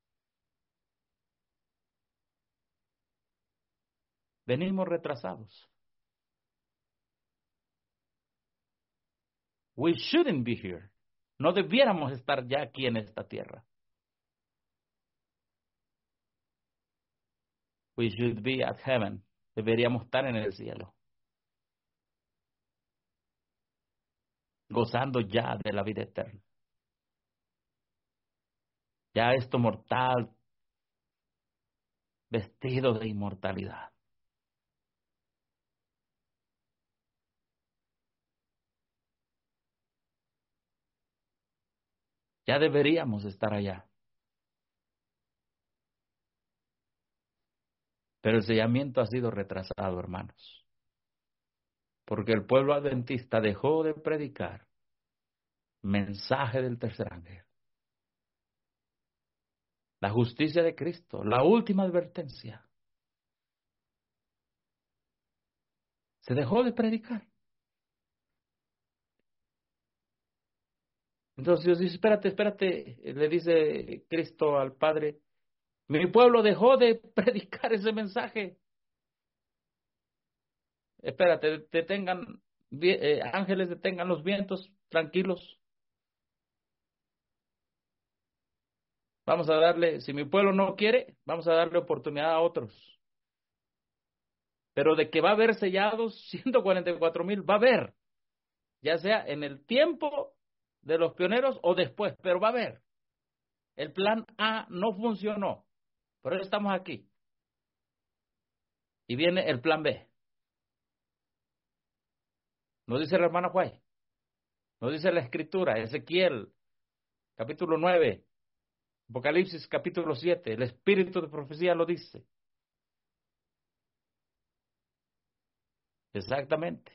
Venimos retrasados. We shouldn't be here. No debiéramos estar ya aquí en esta tierra. We should be at heaven. Deberíamos estar en el cielo, gozando ya de la vida eterna. Ya esto mortal, vestido de inmortalidad. Ya deberíamos estar allá. Pero el sellamiento ha sido retrasado, hermanos. Porque el pueblo adventista dejó de predicar mensaje del tercer ángel. La justicia de Cristo, la última advertencia. Se dejó de predicar. Entonces Dios dice, espérate, espérate, le dice Cristo al Padre, mi pueblo dejó de predicar ese mensaje. Espérate, detengan, eh, ángeles, detengan los vientos, tranquilos. Vamos a darle, si mi pueblo no quiere, vamos a darle oportunidad a otros. Pero de que va a haber sellados ciento cuarenta y cuatro mil, va a haber, ya sea en el tiempo de los pioneros o después, pero va a haber. El plan A no funcionó, por eso estamos aquí. Y viene el plan B. Nos dice la hermana Juárez, nos dice la Escritura, Ezequiel, capítulo nueve, Apocalipsis, capítulo siete, el Espíritu de profecía lo dice. Exactamente.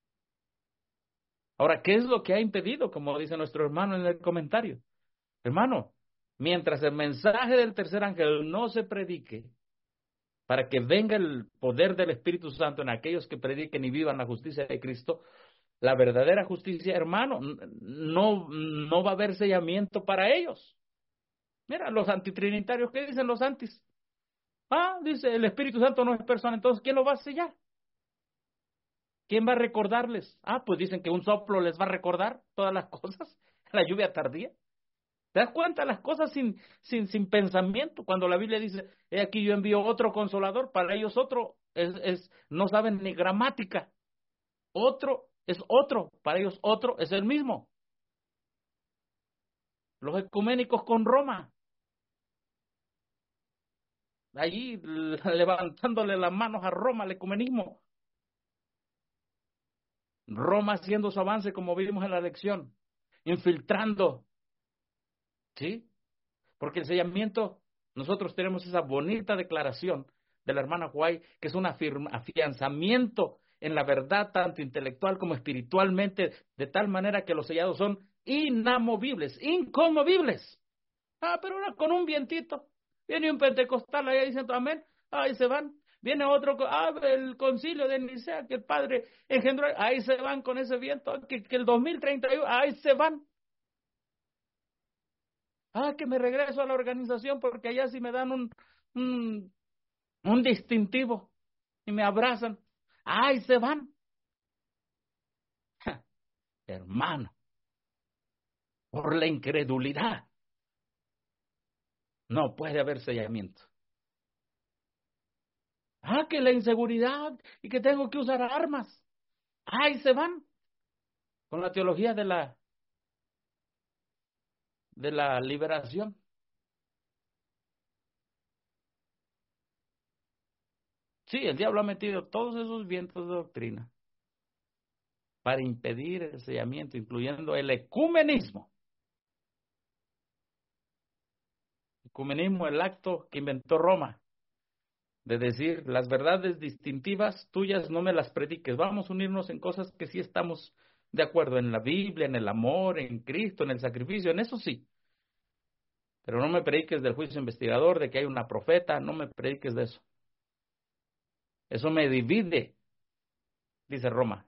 Ahora, ¿qué es lo que ha impedido? Como dice nuestro hermano en el comentario. Hermano, mientras el mensaje del tercer ángel no se predique, para que venga el poder del Espíritu Santo en aquellos que prediquen y vivan la justicia de Cristo, la verdadera justicia, hermano, no, no va a haber sellamiento para ellos. Mira, los antitrinitarios, ¿qué dicen los antis? Ah, dice, el Espíritu Santo no es persona, entonces, ¿quién lo va a sellar? ¿Quién va a recordarles? Ah, pues dicen que un soplo les va a recordar todas las cosas, la lluvia tardía. ¿Te das cuenta? Las cosas sin, sin, sin pensamiento. Cuando la Biblia dice, he aquí yo envío otro consolador, para ellos otro es, es, no saben ni gramática. Otro es otro, para ellos otro es el mismo. Los ecuménicos con Roma, allí levantándole las manos a Roma, el ecumenismo. Roma haciendo su avance, como vimos en la lección, infiltrando, ¿sí? Porque el sellamiento, nosotros tenemos esa bonita declaración de la hermana White, que es un afianzamiento en la verdad, tanto intelectual como espiritualmente, de tal manera que los sellados son inamovibles, inconmovibles. Ah, pero ahora con un vientito, viene un pentecostal, ahí dicen amén, ahí se van. Viene otro, ah, el concilio de Nicea, que el padre engendró, ahí se van con ese viento, que, que el dos mil treinta y uno, ahí se van. Ah, que me regreso a la organización porque allá sí me dan un, un, un distintivo y me abrazan. Ahí se van. Ja, hermano, por la incredulidad no puede haber sellamiento. Ah, que la inseguridad y que tengo que usar armas. Ahí se van. Con la teología de la de la liberación. Sí, el diablo ha metido todos esos vientos de doctrina para impedir el sellamiento, incluyendo el ecumenismo. Ecumenismo, el acto que inventó Roma, de decir, las verdades distintivas tuyas no me las prediques, vamos a unirnos en cosas que sí estamos de acuerdo, en la Biblia, en el amor, en Cristo, en el sacrificio, en eso sí. Pero no me prediques del juicio investigador, de que hay una profeta, no me prediques de eso. Eso me divide, dice Roma.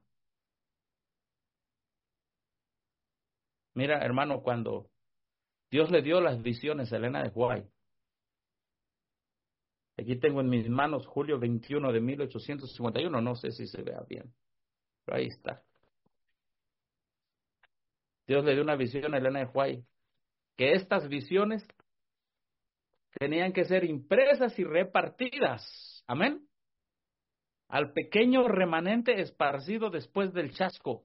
Mira, hermano, cuando Dios le dio las visiones a Elena de White, aquí tengo en mis manos julio veintiuno de mil ochocientos cincuenta y uno, no sé si se vea bien, pero ahí está. Dios le dio una visión a Elena de White, que estas visiones tenían que ser impresas y repartidas, amén, al pequeño remanente esparcido después del chasco.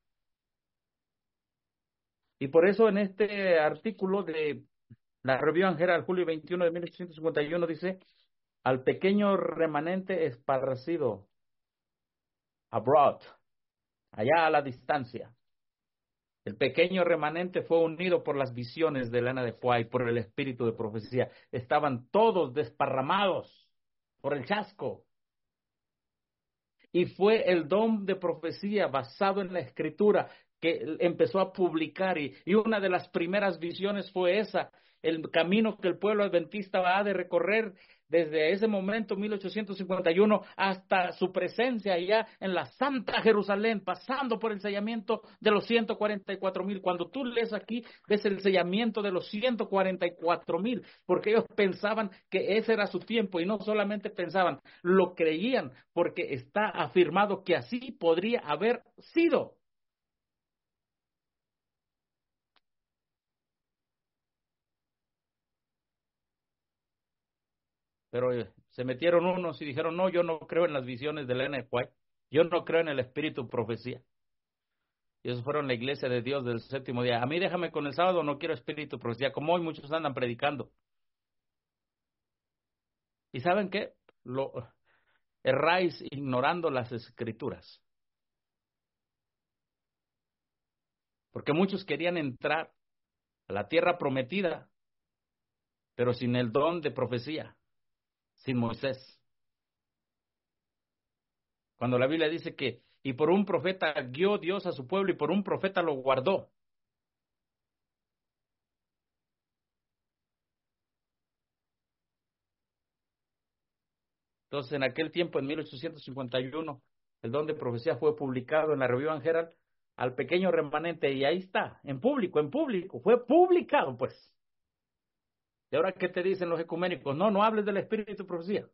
Y por eso en este artículo de la Review and Herald, julio veintiuno de mil ochocientos cincuenta y uno, dice, al pequeño remanente esparcido, abroad, allá a la distancia. El pequeño remanente fue unido por las visiones de Elena de White, por el espíritu de profecía. Estaban todos desparramados por el chasco. Y fue el don de profecía basado en la escritura que empezó a publicar. Y, y una de las primeras visiones fue esa, el camino que el pueblo adventista va a de recorrer desde ese momento, mil ochocientos cincuenta y uno, hasta su presencia allá en la Santa Jerusalén, pasando por el sellamiento de los ciento cuarenta y cuatro mil. Cuando tú lees aquí, ves el sellamiento de los ciento cuarenta y cuatro mil, porque ellos pensaban que ese era su tiempo, y no solamente pensaban, lo creían, porque está afirmado que así podría haber sido. Pero eh, se metieron unos y dijeron, no, yo no creo en las visiones de Elena de White, yo no creo en el espíritu de profecía. Y esos fueron la iglesia de Dios del séptimo día. A mí déjame con el sábado, no quiero espíritu de profecía, como hoy muchos andan predicando. ¿Y saben qué? Lo erráis ignorando las escrituras. Porque muchos querían entrar a la tierra prometida, pero sin el don de profecía, sin Moisés. Cuando la Biblia dice que, y por un profeta guió Dios a su pueblo, y por un profeta lo guardó. Entonces, en aquel tiempo, en mil ochocientos cincuenta y uno, el don de profecía fue publicado en la Review and Herald al pequeño remanente, y ahí está, en público, en público, fue publicado, pues. ¿Y ahora qué te dicen los ecuménicos? No, no hables del espíritu de profecía.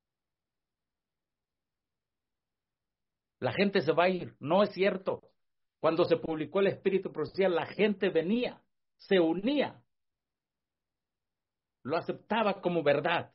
La gente se va a ir. No es cierto. Cuando se publicó el espíritu de profecía, la gente venía, se unía, lo aceptaba como verdad.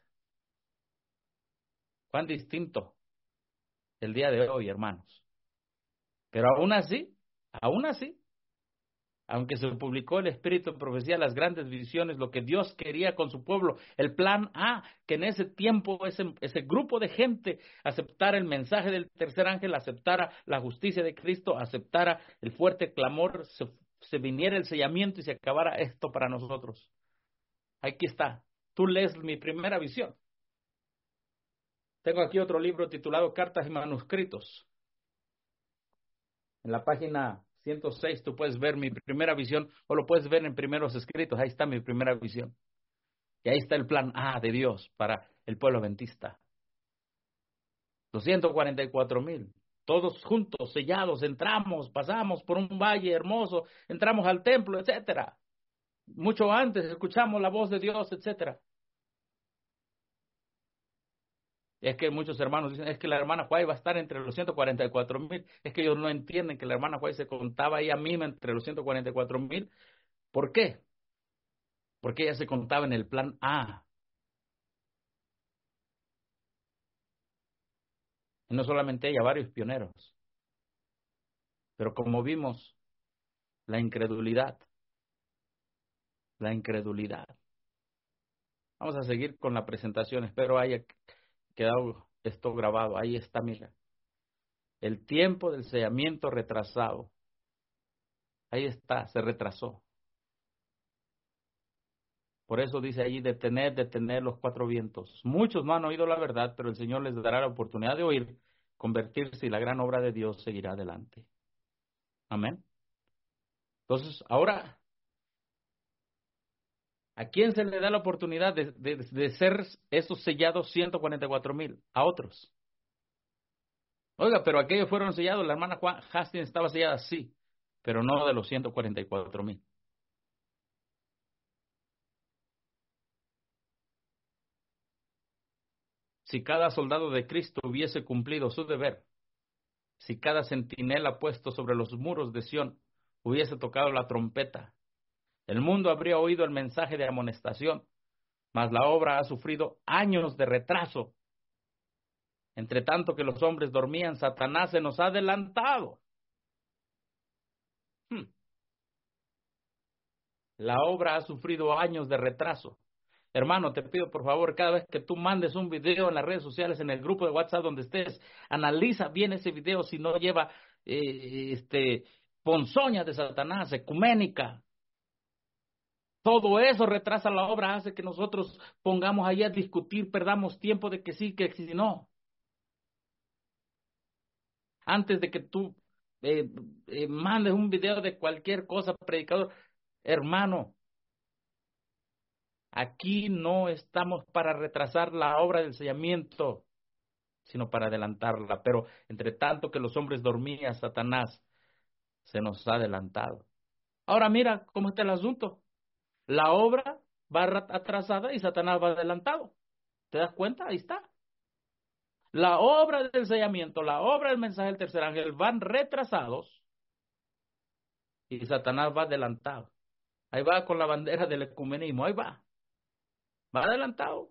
Cuán distinto el día de hoy, hermanos. Pero aún así, aún así, aunque se publicó el espíritu de profecía, las grandes visiones, lo que Dios quería con su pueblo, el plan A, que en ese tiempo ese, ese grupo de gente aceptara el mensaje del tercer ángel, aceptara la justicia de Cristo, aceptara el fuerte clamor, se, se viniera el sellamiento y se acabara esto para nosotros. Aquí está. Tú lees mi primera visión. Tengo aquí otro libro titulado Cartas y Manuscritos. En la página ciento seis tú puedes ver mi primera visión, o lo puedes ver en primeros escritos. Ahí está mi primera visión. Y ahí está el plan A de Dios para el pueblo adventista. Los ciento cuarenta y cuatro mil, todos juntos, sellados, entramos, pasamos por un valle hermoso, entramos al templo, etcétera. Mucho antes escuchamos la voz de Dios, etcétera. Es que muchos hermanos dicen, es que la hermana White va a estar entre los ciento cuarenta y cuatro mil. Es que ellos no entienden que la hermana White se contaba ella misma entre los ciento cuarenta y cuatro mil. ¿Por qué? Porque ella se contaba en el plan A. Y no solamente ella, varios pioneros. Pero como vimos, la incredulidad, la incredulidad. Vamos a seguir con la presentación. Espero haya quedado esto grabado. Ahí está, mira. El tiempo del sellamiento retrasado. Ahí está, se retrasó. Por eso dice allí, detener, detener los cuatro vientos. Muchos no han oído la verdad, pero el Señor les dará la oportunidad de oír, convertirse, y la gran obra de Dios seguirá adelante. Amén. Entonces, ahora, ¿a quién se le da la oportunidad de, de, de ser esos sellados ciento cuarenta y cuatro mil? A otros. Oiga, pero aquellos fueron sellados, la hermana Juan Hastings estaba sellada, sí, pero no de los ciento cuarenta y cuatro mil. Si cada soldado de Cristo hubiese cumplido su deber, si cada centinela puesto sobre los muros de Sión hubiese tocado la trompeta, el mundo habría oído el mensaje de amonestación, mas la obra ha sufrido años de retraso. Entre tanto que los hombres dormían, Satanás se nos ha adelantado. Hmm. La obra ha sufrido años de retraso. Hermano, te pido por favor, cada vez que tú mandes un video en las redes sociales, en el grupo de WhatsApp donde estés, analiza bien ese video si no lleva eh, este ponzoña de Satanás, ecuménica. Todo eso retrasa la obra, hace que nosotros pongamos ahí a discutir, perdamos tiempo de que sí, que si no. Antes de que tú eh, eh, mandes un video de cualquier cosa, predicador, hermano, aquí no estamos para retrasar la obra del sellamiento, sino para adelantarla. Pero entre tanto que los hombres dormían, Satanás se nos ha adelantado. Ahora mira cómo está el asunto. La obra va atrasada y Satanás va adelantado. ¿Te das cuenta? Ahí está. La obra del sellamiento, la obra del mensaje del tercer ángel van retrasados y Satanás va adelantado. Ahí va con la bandera del ecumenismo, ahí va. Va adelantado.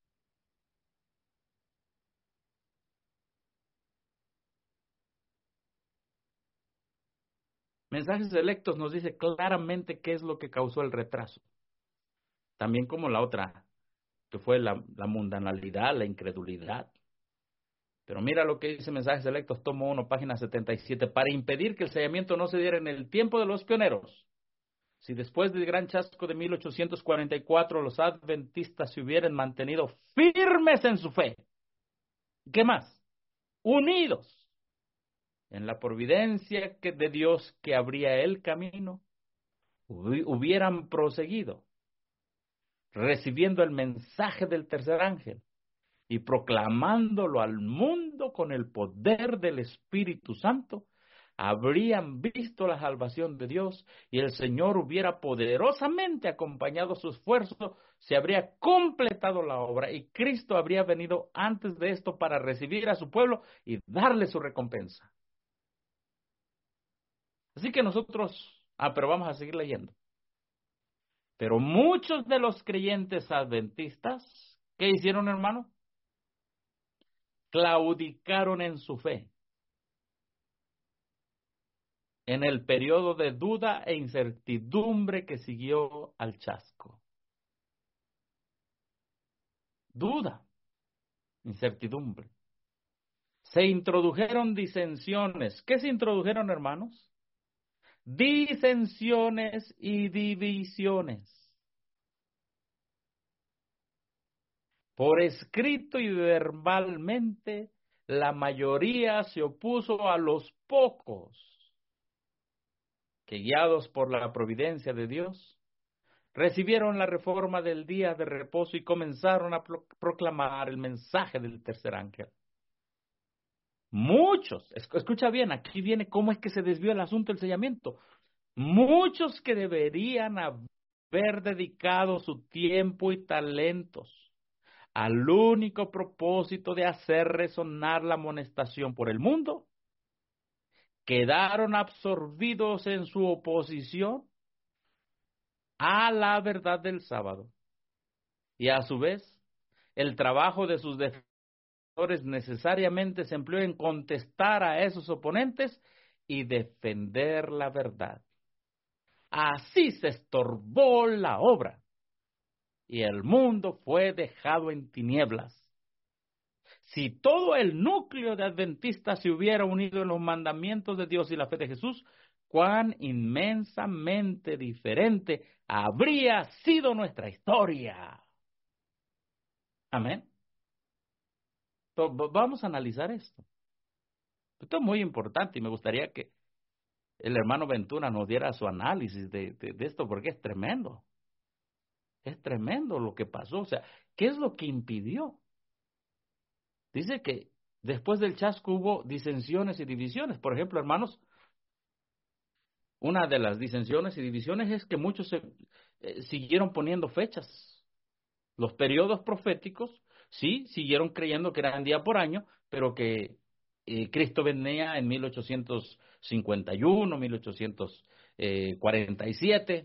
Mensajes Selectos nos dice claramente qué es lo que causó el retraso. También como la otra, que fue la, la mundanalidad, la incredulidad. Pero mira lo que dice Mensajes Selectos, tomo uno, página setenta y siete. Para impedir que el sellamiento no se diera en el tiempo de los pioneros, si después del gran chasco de mil ochocientos cuarenta y cuatro los adventistas se hubieran mantenido firmes en su fe, ¿qué más? Unidos en la providencia que de Dios que abría el camino, hubieran proseguido recibiendo el mensaje del tercer ángel y proclamándolo al mundo con el poder del Espíritu Santo, habrían visto la salvación de Dios y el Señor hubiera poderosamente acompañado su esfuerzo, se habría completado la obra y Cristo habría venido antes de esto para recibir a su pueblo y darle su recompensa. Así que nosotros, ah, pero vamos a seguir leyendo. Pero muchos de los creyentes adventistas, ¿qué hicieron, hermano? Claudicaron en su fe. En el periodo de duda e incertidumbre que siguió al chasco. Duda, incertidumbre. Se introdujeron disensiones. ¿Qué se introdujeron, hermanos? Disensiones y divisiones. Por escrito y verbalmente, la mayoría se opuso a los pocos que, guiados por la providencia de Dios, recibieron la reforma del día de reposo y comenzaron a pro- proclamar el mensaje del tercer ángel. Muchos, escucha bien, aquí viene cómo es que se desvió el asunto del sellamiento. Muchos que deberían haber dedicado su tiempo y talentos al único propósito de hacer resonar la amonestación por el mundo, quedaron absorbidos en su oposición a la verdad del sábado. Y a su vez, el trabajo de sus defensores necesariamente se empleó en contestar a esos oponentes y defender la verdad. Así se estorbó la obra y el mundo fue dejado en tinieblas. Si todo el núcleo de adventistas se hubiera unido en los mandamientos de Dios y la fe de Jesús, cuán inmensamente diferente habría sido nuestra historia. Amén. Entonces, vamos a analizar esto. Esto es muy importante y me gustaría que el hermano Ventura nos diera su análisis de, de, de esto porque es tremendo. Es tremendo lo que pasó. O sea, ¿qué es lo que impidió? Dice que después del chasco hubo disensiones y divisiones. Por ejemplo, hermanos, una de las disensiones y divisiones es que muchos se, eh, siguieron poniendo fechas. Los periodos proféticos, sí, siguieron creyendo que eran día por año, pero que eh, Cristo venía en mil ochocientos cincuenta y uno, mil ochocientos cuarenta y siete.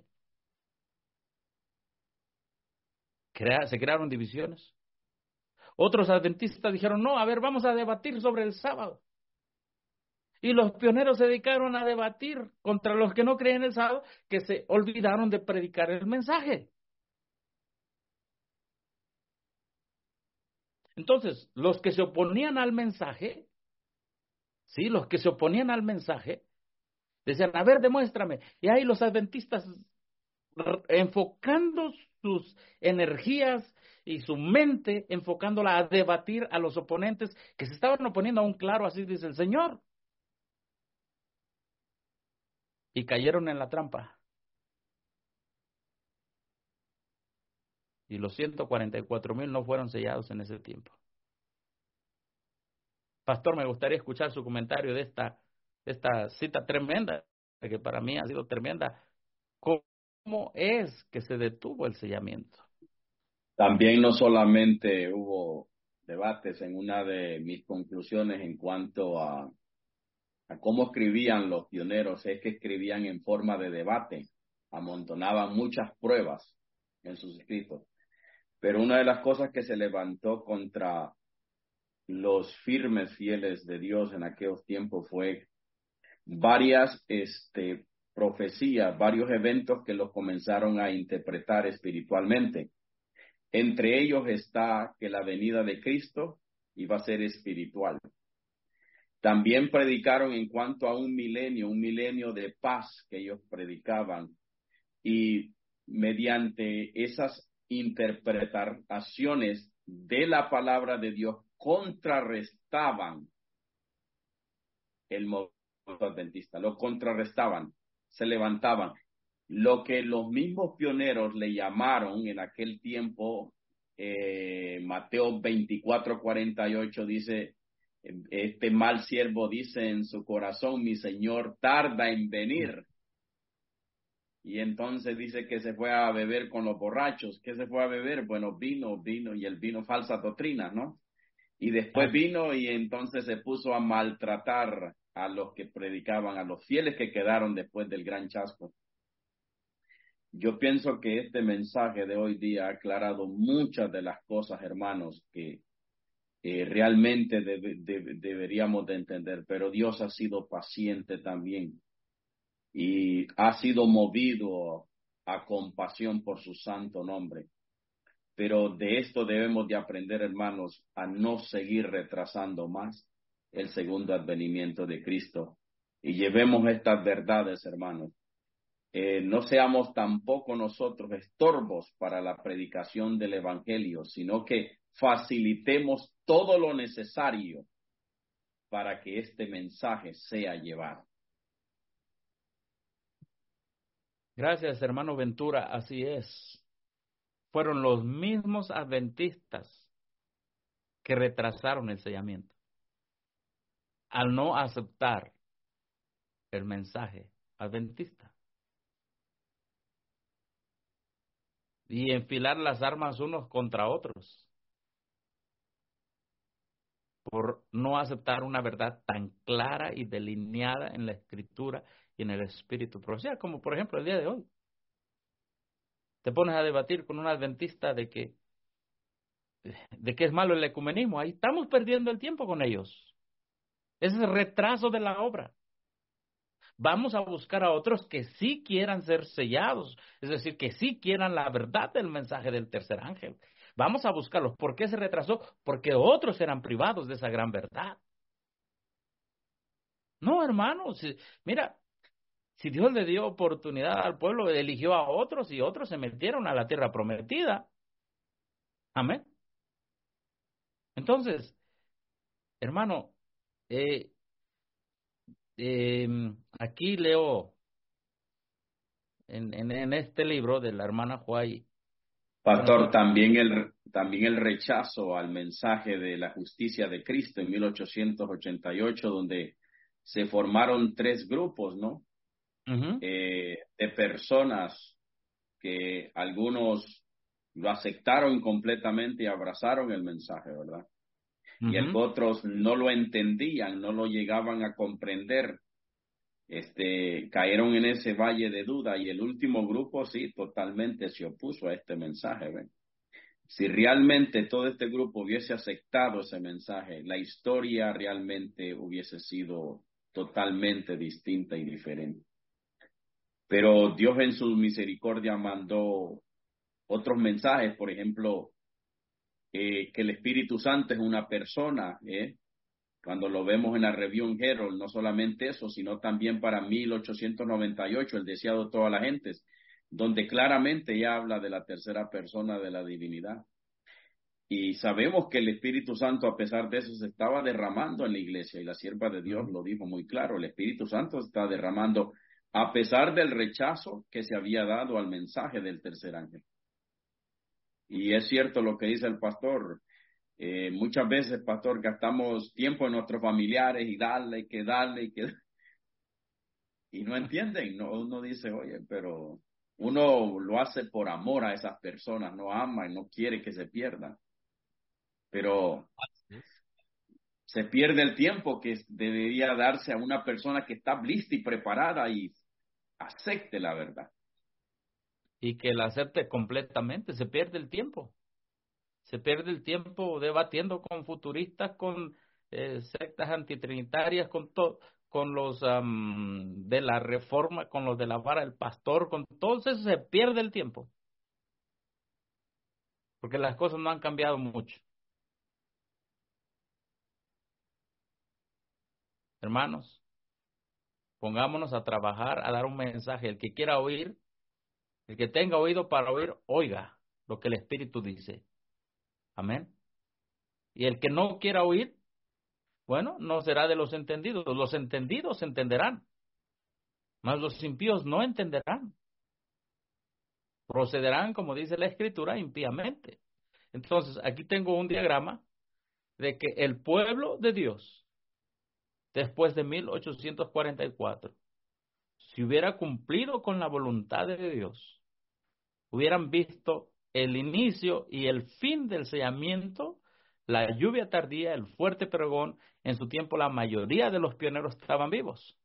Crea, se crearon divisiones. Otros adventistas dijeron, no, a ver, vamos a debatir sobre el sábado. Y los pioneros se dedicaron a debatir contra los que no creen en el sábado, que se olvidaron de predicar el mensaje. Entonces, los que se oponían al mensaje, sí, los que se oponían al mensaje, Decían, a ver, demuéstrame. Y ahí los adventistas enfocando sus energías y su mente, enfocándola a debatir a los oponentes que se estaban oponiendo a un claro, así dice el Señor. Y cayeron en la trampa. Y los ciento cuarenta y cuatro mil no fueron sellados en ese tiempo. Pastor, me gustaría escuchar su comentario de esta, de esta cita tremenda, que para mí ha sido tremenda. ¿Cómo es que se detuvo el sellamiento? También no solamente hubo debates en una de mis conclusiones en cuanto a, a cómo escribían los pioneros, es que escribían en forma de debate, amontonaban muchas pruebas en sus escritos. Pero una de las cosas que se levantó contra los firmes fieles de Dios en aquellos tiempos fue varias este, profecías, varios eventos que los comenzaron a interpretar espiritualmente. Entre ellos está que la venida de Cristo iba a ser espiritual. También predicaron en cuanto a un milenio, un milenio de paz que ellos predicaban. Y mediante esas interpretaciones de la palabra de Dios contrarrestaban el movimiento adventista, lo contrarrestaban, se levantaban. Lo que los mismos pioneros le llamaron en aquel tiempo, eh, Mateo veinticuatro cuarenta y ocho dice, este mal siervo dice en su corazón, mi Señor tarda en venir. Y entonces dice que se fue a beber con los borrachos. ¿Qué se fue a beber? Bueno, vino, vino, y el vino falsa doctrina, ¿no? Y después vino y entonces se puso a maltratar a los que predicaban, a los fieles que quedaron después del gran chasco. Yo pienso que este mensaje de hoy día ha aclarado muchas de las cosas, hermanos, que eh, realmente debe, debe, deberíamos de entender, pero Dios ha sido paciente también y ha sido movido a compasión por su santo nombre. Pero de esto debemos de aprender, hermanos, a no seguir retrasando más el segundo advenimiento de Cristo. Y llevemos estas verdades, hermanos. Eh, no seamos tampoco nosotros estorbos para la predicación del Evangelio, sino que facilitemos todo lo necesario para que este mensaje sea llevado. Gracias, hermano Ventura, así es. Fueron los mismos adventistas que retrasaron el sellamiento al no aceptar el mensaje adventista y enfilar las armas unos contra otros por no aceptar una verdad tan clara y delineada en la Escritura y en el Espíritu profético, como por ejemplo el día de hoy. Te pones a debatir con un adventista de que de que es malo el ecumenismo, ahí estamos perdiendo el tiempo con ellos. Ese es el retraso de la obra. Vamos a buscar a otros que sí quieran ser sellados, es decir, que sí quieran la verdad del mensaje del tercer ángel. Vamos a buscarlos. ¿Por qué se retrasó? Porque otros eran privados de esa gran verdad. No, hermanos, mira, si Dios le dio oportunidad al pueblo, eligió a otros y otros se metieron a la tierra prometida. Amén. Entonces, hermano, eh, eh, aquí leo en, en, en este libro de la hermana Huay. Pastor, también el, también el rechazo al mensaje de la justicia de Cristo en mil ochocientos ochenta y ocho, donde se formaron tres grupos, ¿no? Uh-huh. Eh, de personas que algunos lo aceptaron completamente y abrazaron el mensaje, ¿verdad? Uh-huh. Y el, otros no lo entendían, no lo llegaban a comprender. Este, cayeron en ese valle de duda, y el último grupo sí, totalmente se opuso a este mensaje. ¿ven? Si realmente todo este grupo hubiese aceptado ese mensaje, la historia realmente hubiese sido totalmente distinta y diferente. Pero Dios en su misericordia mandó otros mensajes, por ejemplo, eh, que el Espíritu Santo es una persona, ¿eh? Cuando lo vemos en la Review Herald, no solamente eso, sino también para mil ochocientos noventa y ocho, el deseado de todas las gentes, donde claramente ya habla de la tercera persona de la divinidad. Y sabemos que el Espíritu Santo, a pesar de eso, se estaba derramando en la iglesia, y la sierva de Dios lo dijo muy claro, el Espíritu Santo se está derramando a pesar del rechazo que se había dado al mensaje del tercer ángel. Y es cierto lo que dice el pastor, eh, muchas veces, pastor, gastamos tiempo en nuestros familiares y darle, y que darle, y que... Y no entienden, no, uno dice, oye, pero uno lo hace por amor a esas personas, no ama y no quiere que se pierdan. Pero se pierde el tiempo que debería darse a una persona que está lista y preparada y acepte la verdad. Y que la acepte completamente, se pierde el tiempo. Se pierde el tiempo debatiendo con futuristas, con eh, sectas antitrinitarias, con todo, con los um, de la reforma, con los de la vara del pastor, con todo eso se pierde el tiempo. Porque las cosas no han cambiado mucho. Hermanos, pongámonos a trabajar, a dar un mensaje. El que quiera oír, el que tenga oído para oír, oiga lo que el Espíritu dice. Amén. Y el que no quiera oír, bueno, no será de los entendidos. Los entendidos entenderán, mas los impíos no entenderán. Procederán, como dice la Escritura, impíamente. Entonces, aquí tengo un diagrama de que el pueblo de Dios, después de mil ochocientos cuarenta y cuatro, si hubiera cumplido con la voluntad de Dios, hubieran visto el inicio y el fin del sellamiento, la lluvia tardía, el fuerte pregón. En su tiempo la mayoría de los pioneros estaban vivos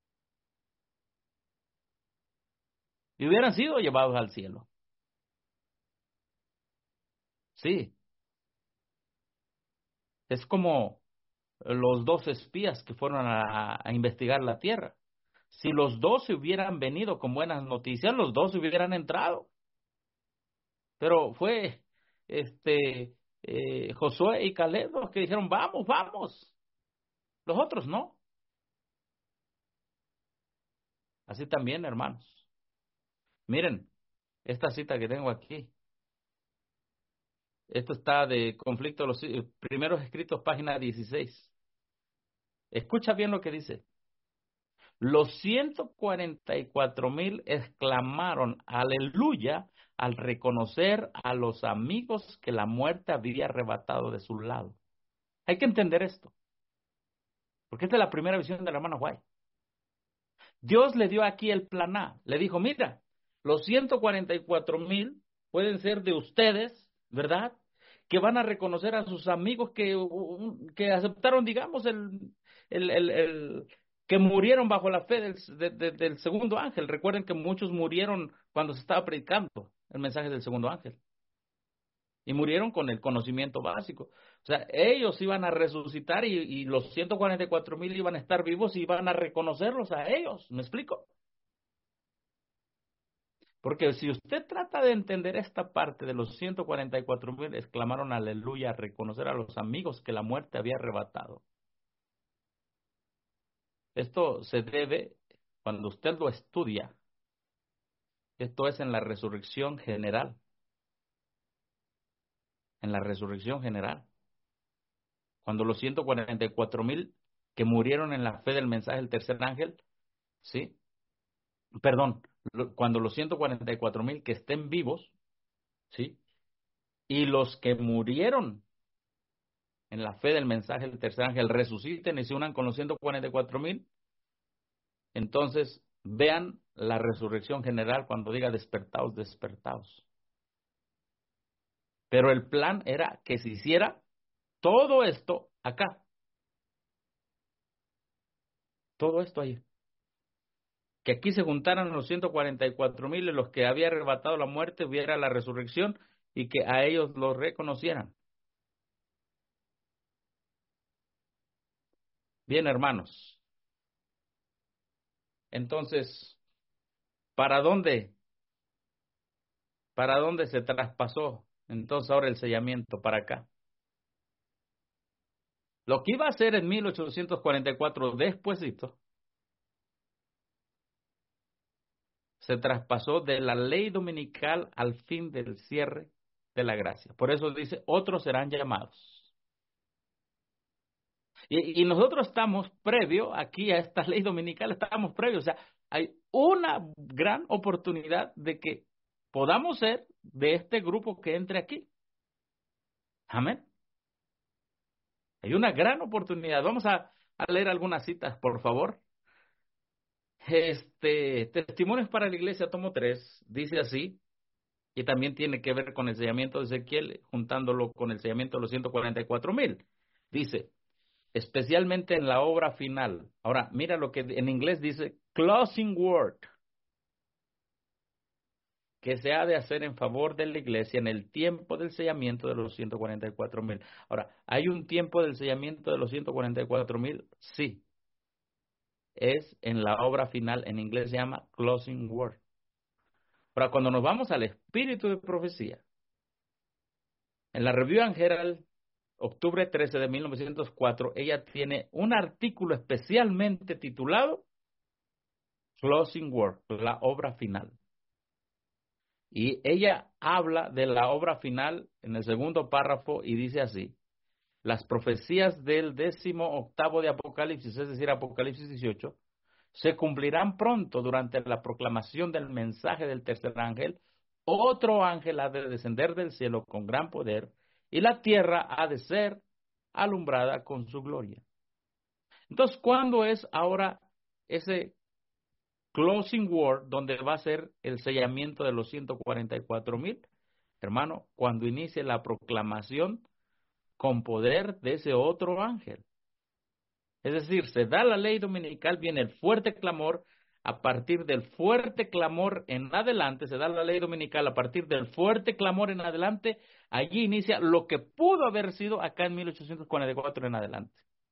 y hubieran sido llevados al cielo. Sí, es como los dos espías que fueron a, a investigar la tierra. Si los dos hubieran venido con buenas noticias, los dos hubieran entrado. Pero fue este eh, Josué y Caleb los que dijeron, vamos, vamos. Los otros no. Así también, hermanos. Miren, esta cita que tengo aquí. Esto está de Conflicto de los Primeros Escritos, página dieciséis. Escucha bien lo que dice. Los ciento cuarenta y cuatro mil exclamaron aleluya al reconocer a los amigos que la muerte había arrebatado de su lado. Hay que entender esto, porque esta es la primera visión de la hermana White. Dios le dio aquí el plan A. Le dijo, mira, los ciento cuarenta y cuatro mil pueden ser de ustedes, ¿verdad? Que van a reconocer a sus amigos que, que aceptaron, digamos, el, el, el, el que murieron bajo la fe del, de, de, del segundo ángel. Recuerden que muchos murieron cuando se estaba predicando el mensaje del segundo ángel. Y murieron con el conocimiento básico. O sea, ellos iban a resucitar y, y los ciento cuarenta y cuatro mil iban a estar vivos y iban a reconocerlos a ellos. ¿Me explico? Porque si usted trata de entender esta parte de los ciento cuarenta y cuatro mil, exclamaron aleluya, a reconocer a los amigos que la muerte había arrebatado. Esto se debe, cuando usted lo estudia, esto es en la resurrección general. En la resurrección general. Cuando los ciento cuarenta y cuatro mil que murieron en la fe del mensaje del tercer ángel, ¿sí? Perdón, lo, cuando los ciento cuarenta y cuatro mil que estén vivos, ¿sí? Y los que murieron en la fe del mensaje del tercer ángel resuciten y se unan con los ciento cuarenta y cuatro mil, entonces vean la resurrección general cuando diga despertaos, despertaos. Pero el plan era que se hiciera todo esto acá. Todo esto ahí. Que aquí se juntaran los ciento cuarenta y cuatro mil y los que había arrebatado la muerte, hubiera la resurrección y que a ellos los reconocieran. Bien, hermanos. Entonces, ¿para dónde? ¿Para dónde se traspasó? Entonces ahora el sellamiento, para acá. Lo que iba a hacer en mil ochocientos cuarenta y cuatro despuésito, se traspasó de la ley dominical al fin del cierre de la gracia. Por eso dice, otros serán llamados. Y, y nosotros estamos previo aquí a esta ley dominical, estamos previos. O sea, hay una gran oportunidad de que podamos ser de este grupo que entre aquí. Amén. Hay una gran oportunidad. Vamos a, a leer algunas citas, por favor. Este, Testimonios para la Iglesia, tomo tres, dice así, y también tiene que ver con el sellamiento de Ezequiel, juntándolo con el sellamiento de los ciento cuarenta y cuatro mil. Dice, especialmente en la obra final. Ahora, mira lo que en inglés dice, closing word, que se ha de hacer en favor de la iglesia en el tiempo del sellamiento de los ciento cuarenta y cuatro mil. Ahora, ¿hay un tiempo del sellamiento de los ciento cuarenta y cuatro mil? Sí. Es en la obra final, en inglés se llama closing word. Ahora, cuando nos vamos al espíritu de profecía, en la Review and Herald, octubre trece de mil novecientos cuatro, ella tiene un artículo especialmente titulado Closing Word, la obra final. Y ella habla de la obra final en el segundo párrafo y dice así, las profecías del décimo octavo de Apocalipsis, es decir, Apocalipsis dieciocho, se cumplirán pronto durante la proclamación del mensaje del tercer ángel. Otro ángel ha de descender del cielo con gran poder y la tierra ha de ser alumbrada con su gloria. Entonces, ¿cuándo es ahora ese closing word donde va a ser el sellamiento de los ciento cuarenta y cuatro mil? Hermano, cuando inicie la proclamación con poder de ese otro ángel. Es decir, se da la ley dominical, viene el fuerte clamor, a partir del fuerte clamor en adelante, se da la ley dominical, a partir del fuerte clamor en adelante, allí inicia lo que pudo haber sido acá en mil ochocientos cuarenta y cuatro en adelante.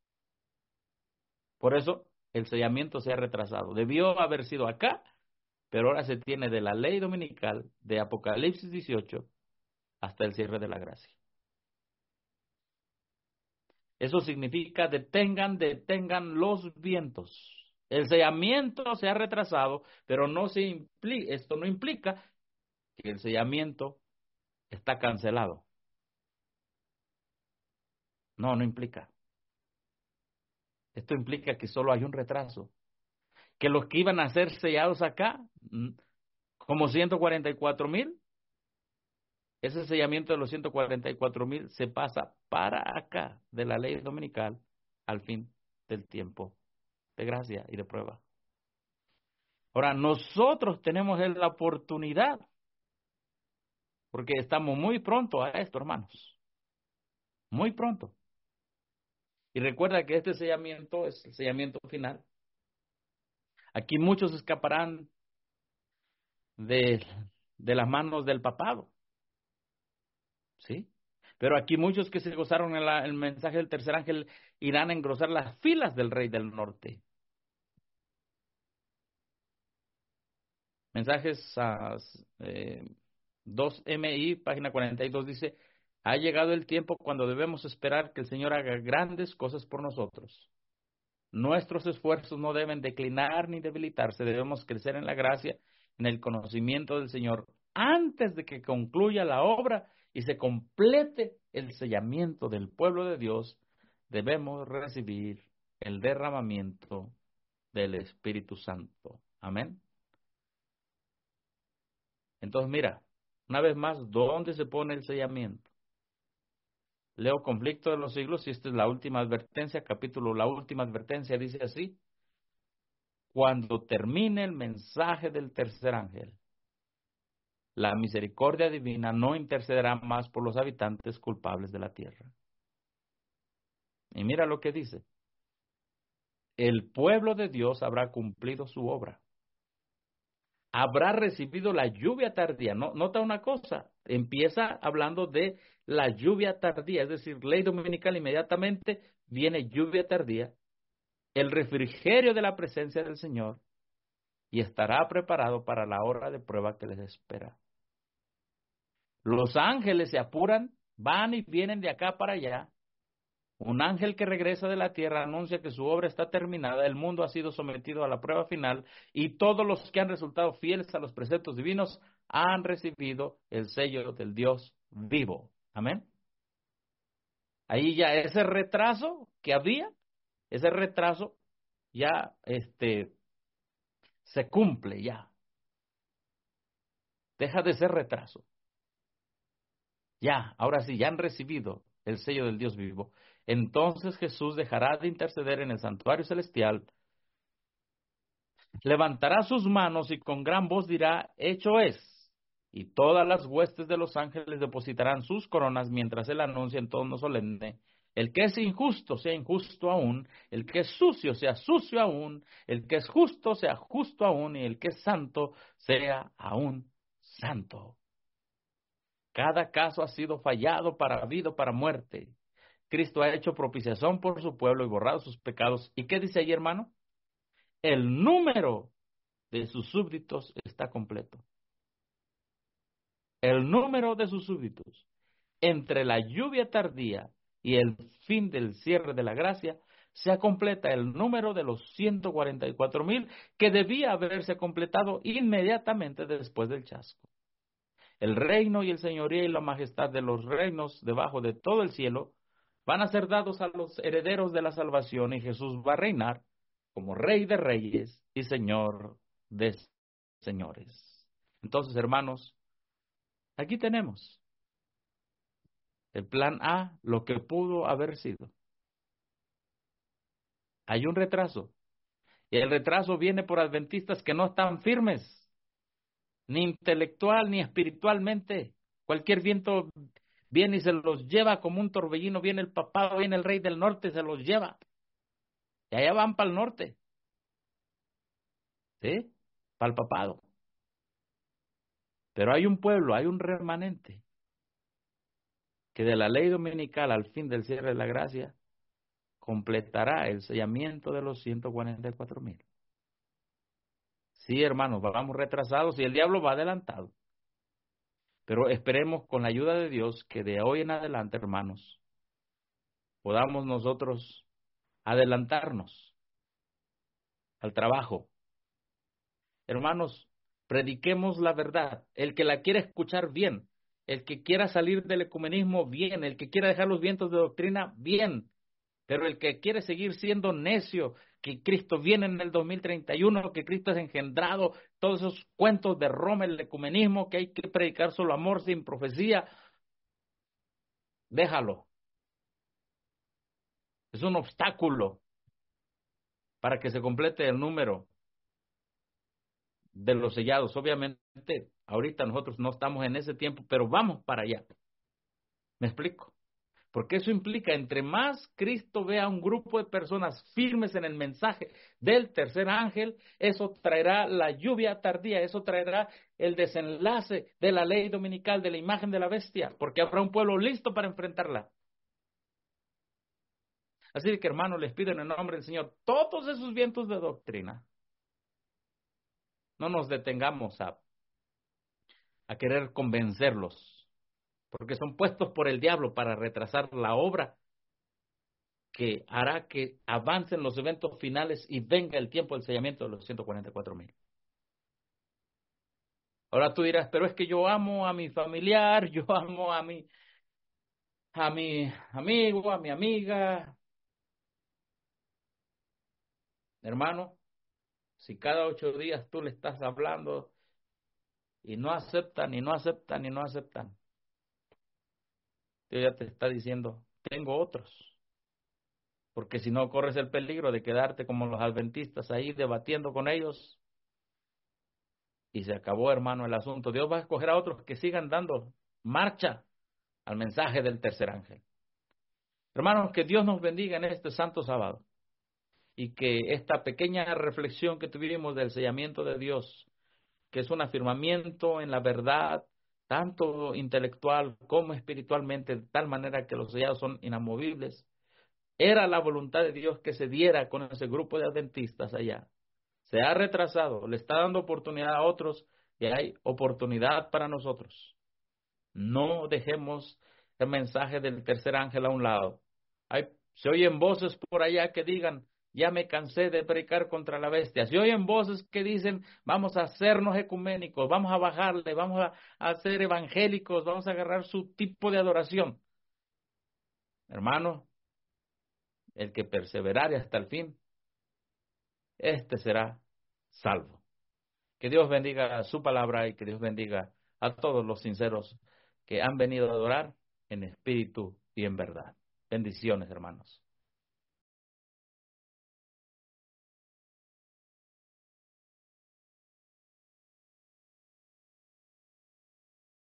Por eso el sellamiento se ha retrasado. Debió haber sido acá, pero ahora se tiene de la ley dominical de Apocalipsis dieciocho hasta el cierre de la gracia. Eso significa detengan, detengan los vientos. El sellamiento se ha retrasado, pero no se implica, esto no implica que el sellamiento está cancelado. No, no implica. Esto implica que solo hay un retraso. Que los que iban a ser sellados acá, como ciento cuarenta y cuatro mil, ese sellamiento de los ciento cuarenta y cuatro mil se pasa para acá de la ley dominical al fin del tiempo de gracia y de prueba. Ahora, nosotros tenemos la oportunidad, porque estamos muy pronto a esto, hermanos. Muy pronto. Y recuerda que este sellamiento es el sellamiento final. Aquí muchos escaparán de, de las manos del papado. ¿Sí? Pero aquí muchos que se gozaron en la, el mensaje del tercer ángel irán a engrosar las filas del rey del norte. Mensajes uh, eh, dos M I, página cuarenta y dos, dice, ha llegado el tiempo cuando debemos esperar que el Señor haga grandes cosas por nosotros. Nuestros esfuerzos no deben declinar ni debilitarse, debemos crecer en la gracia, en el conocimiento del Señor, antes de que concluya la obra y se complete el sellamiento del pueblo de Dios. Debemos recibir el derramamiento del Espíritu Santo. Amén. Entonces, mira, una vez más, ¿dónde se pone el sellamiento? Leo Conflicto de los Siglos, y esta es la última advertencia, capítulo, la última advertencia dice así: cuando termine el mensaje del tercer ángel, la misericordia divina no intercederá más por los habitantes culpables de la tierra. Y mira lo que dice: el pueblo de Dios habrá cumplido su obra, habrá recibido la lluvia tardía. No, nota una cosa, empieza hablando de la lluvia tardía, es decir, ley dominical, inmediatamente viene lluvia tardía, el refrigerio de la presencia del Señor, y estará preparado para la hora de prueba que les espera. Los ángeles se apuran, van y vienen de acá para allá, Un ángel que regresa de la tierra anuncia que su obra está terminada, el mundo ha sido sometido a la prueba final y todos los que han resultado fieles a los preceptos divinos han recibido el sello del Dios vivo. Amén. Ahí ya ese retraso que había, ese retraso ya este, se cumple ya. Deja de ser retraso. Ya, ahora sí, ya han recibido el sello del Dios vivo. Entonces Jesús dejará de interceder en el santuario celestial, levantará sus manos y con gran voz dirá, hecho es. Y todas las huestes de los ángeles depositarán sus coronas mientras él anuncia en tono solemne, el que es injusto sea injusto aún, el que es sucio sea sucio aún, el que es justo sea justo aún, y el que es santo sea aún santo. Cada caso ha sido fallado para vida o para muerte. Cristo ha hecho propiciación por su pueblo y borrado sus pecados. ¿Y qué dice ahí, hermano? El número de sus súbditos está completo. El número de sus súbditos entre la lluvia tardía y el fin del cierre de la gracia se completa el número de los ciento cuarenta y cuatro mil que debía haberse completado inmediatamente después del chasco. El reino y el señorío y la majestad de los reinos debajo de todo el cielo van a ser dados a los herederos de la salvación y Jesús va a reinar como Rey de Reyes y Señor de Señores. Entonces, hermanos, aquí tenemos el plan A, lo que pudo haber sido. Hay un retraso y el retraso viene por adventistas que no están firmes, ni intelectual ni espiritualmente. Cualquier viento viene y se los lleva como un torbellino, viene el papado, viene el rey del norte, se los lleva. Y allá van para el norte. ¿Sí? Para el papado. Pero hay un pueblo, hay un remanente, que de la ley dominical al fin del cierre de la gracia, completará el sellamiento de los ciento cuarenta y cuatro mil. Sí, hermanos, vamos retrasados y el diablo va adelantado. Pero esperemos con la ayuda de Dios que de hoy en adelante, hermanos, podamos nosotros adelantarnos al trabajo. Hermanos, prediquemos la verdad. El que la quiera escuchar, bien. El que quiera salir del ecumenismo, bien. El que quiera dejar los vientos de doctrina, bien. Pero el que quiere seguir siendo necio, que Cristo viene en el dos mil treinta y uno, que Cristo es engendrado, todos esos cuentos de Roma, el ecumenismo, que hay que predicar solo amor sin profecía, déjalo. Es un obstáculo para que se complete el número de los sellados. Obviamente, ahorita nosotros no estamos en ese tiempo, pero vamos para allá. ¿Me explico? Porque eso implica, entre más Cristo vea a un grupo de personas firmes en el mensaje del tercer ángel, eso traerá la lluvia tardía, eso traerá el desenlace de la ley dominical de la imagen de la bestia, porque habrá un pueblo listo para enfrentarla. Así que, hermanos, les pido en el nombre del Señor, todos esos vientos de doctrina, no nos detengamos a, a querer convencerlos, porque son puestos por el diablo para retrasar la obra que hará que avancen los eventos finales y venga el tiempo del sellamiento de los ciento cuarenta y cuatro mil. Ahora tú dirás, pero es que yo amo a mi familiar, yo amo a mi, a mi amigo, a mi amiga. Hermano, si cada ocho días tú le estás hablando y no aceptan, y no aceptan, y no aceptan, Dios ya te está diciendo, tengo otros. Porque si no, corres el peligro de quedarte como los adventistas ahí debatiendo con ellos. Y se acabó, hermano, el asunto. Dios va a escoger a otros que sigan dando marcha al mensaje del tercer ángel. Hermanos, que Dios nos bendiga en este santo sábado. Y que esta pequeña reflexión que tuvimos del sellamiento de Dios, que es un afirmamiento en la verdad, tanto intelectual como espiritualmente, de tal manera que los sellados son inamovibles, era la voluntad de Dios que se diera con ese grupo de adventistas allá. Se ha retrasado, le está dando oportunidad a otros y hay oportunidad para nosotros. No dejemos el mensaje del tercer ángel a un lado. Hay Se oyen voces por allá que digan, ya me cansé de predicar contra la bestia. Se oyen voces que dicen, vamos a hacernos ecuménicos, vamos a bajarle, vamos a, a ser evangélicos, vamos a agarrar su tipo de adoración. Hermano, el que perseverare hasta el fin, este será salvo. Que Dios bendiga su palabra y que Dios bendiga a todos los sinceros que han venido a adorar en espíritu y en verdad. Bendiciones, hermanos.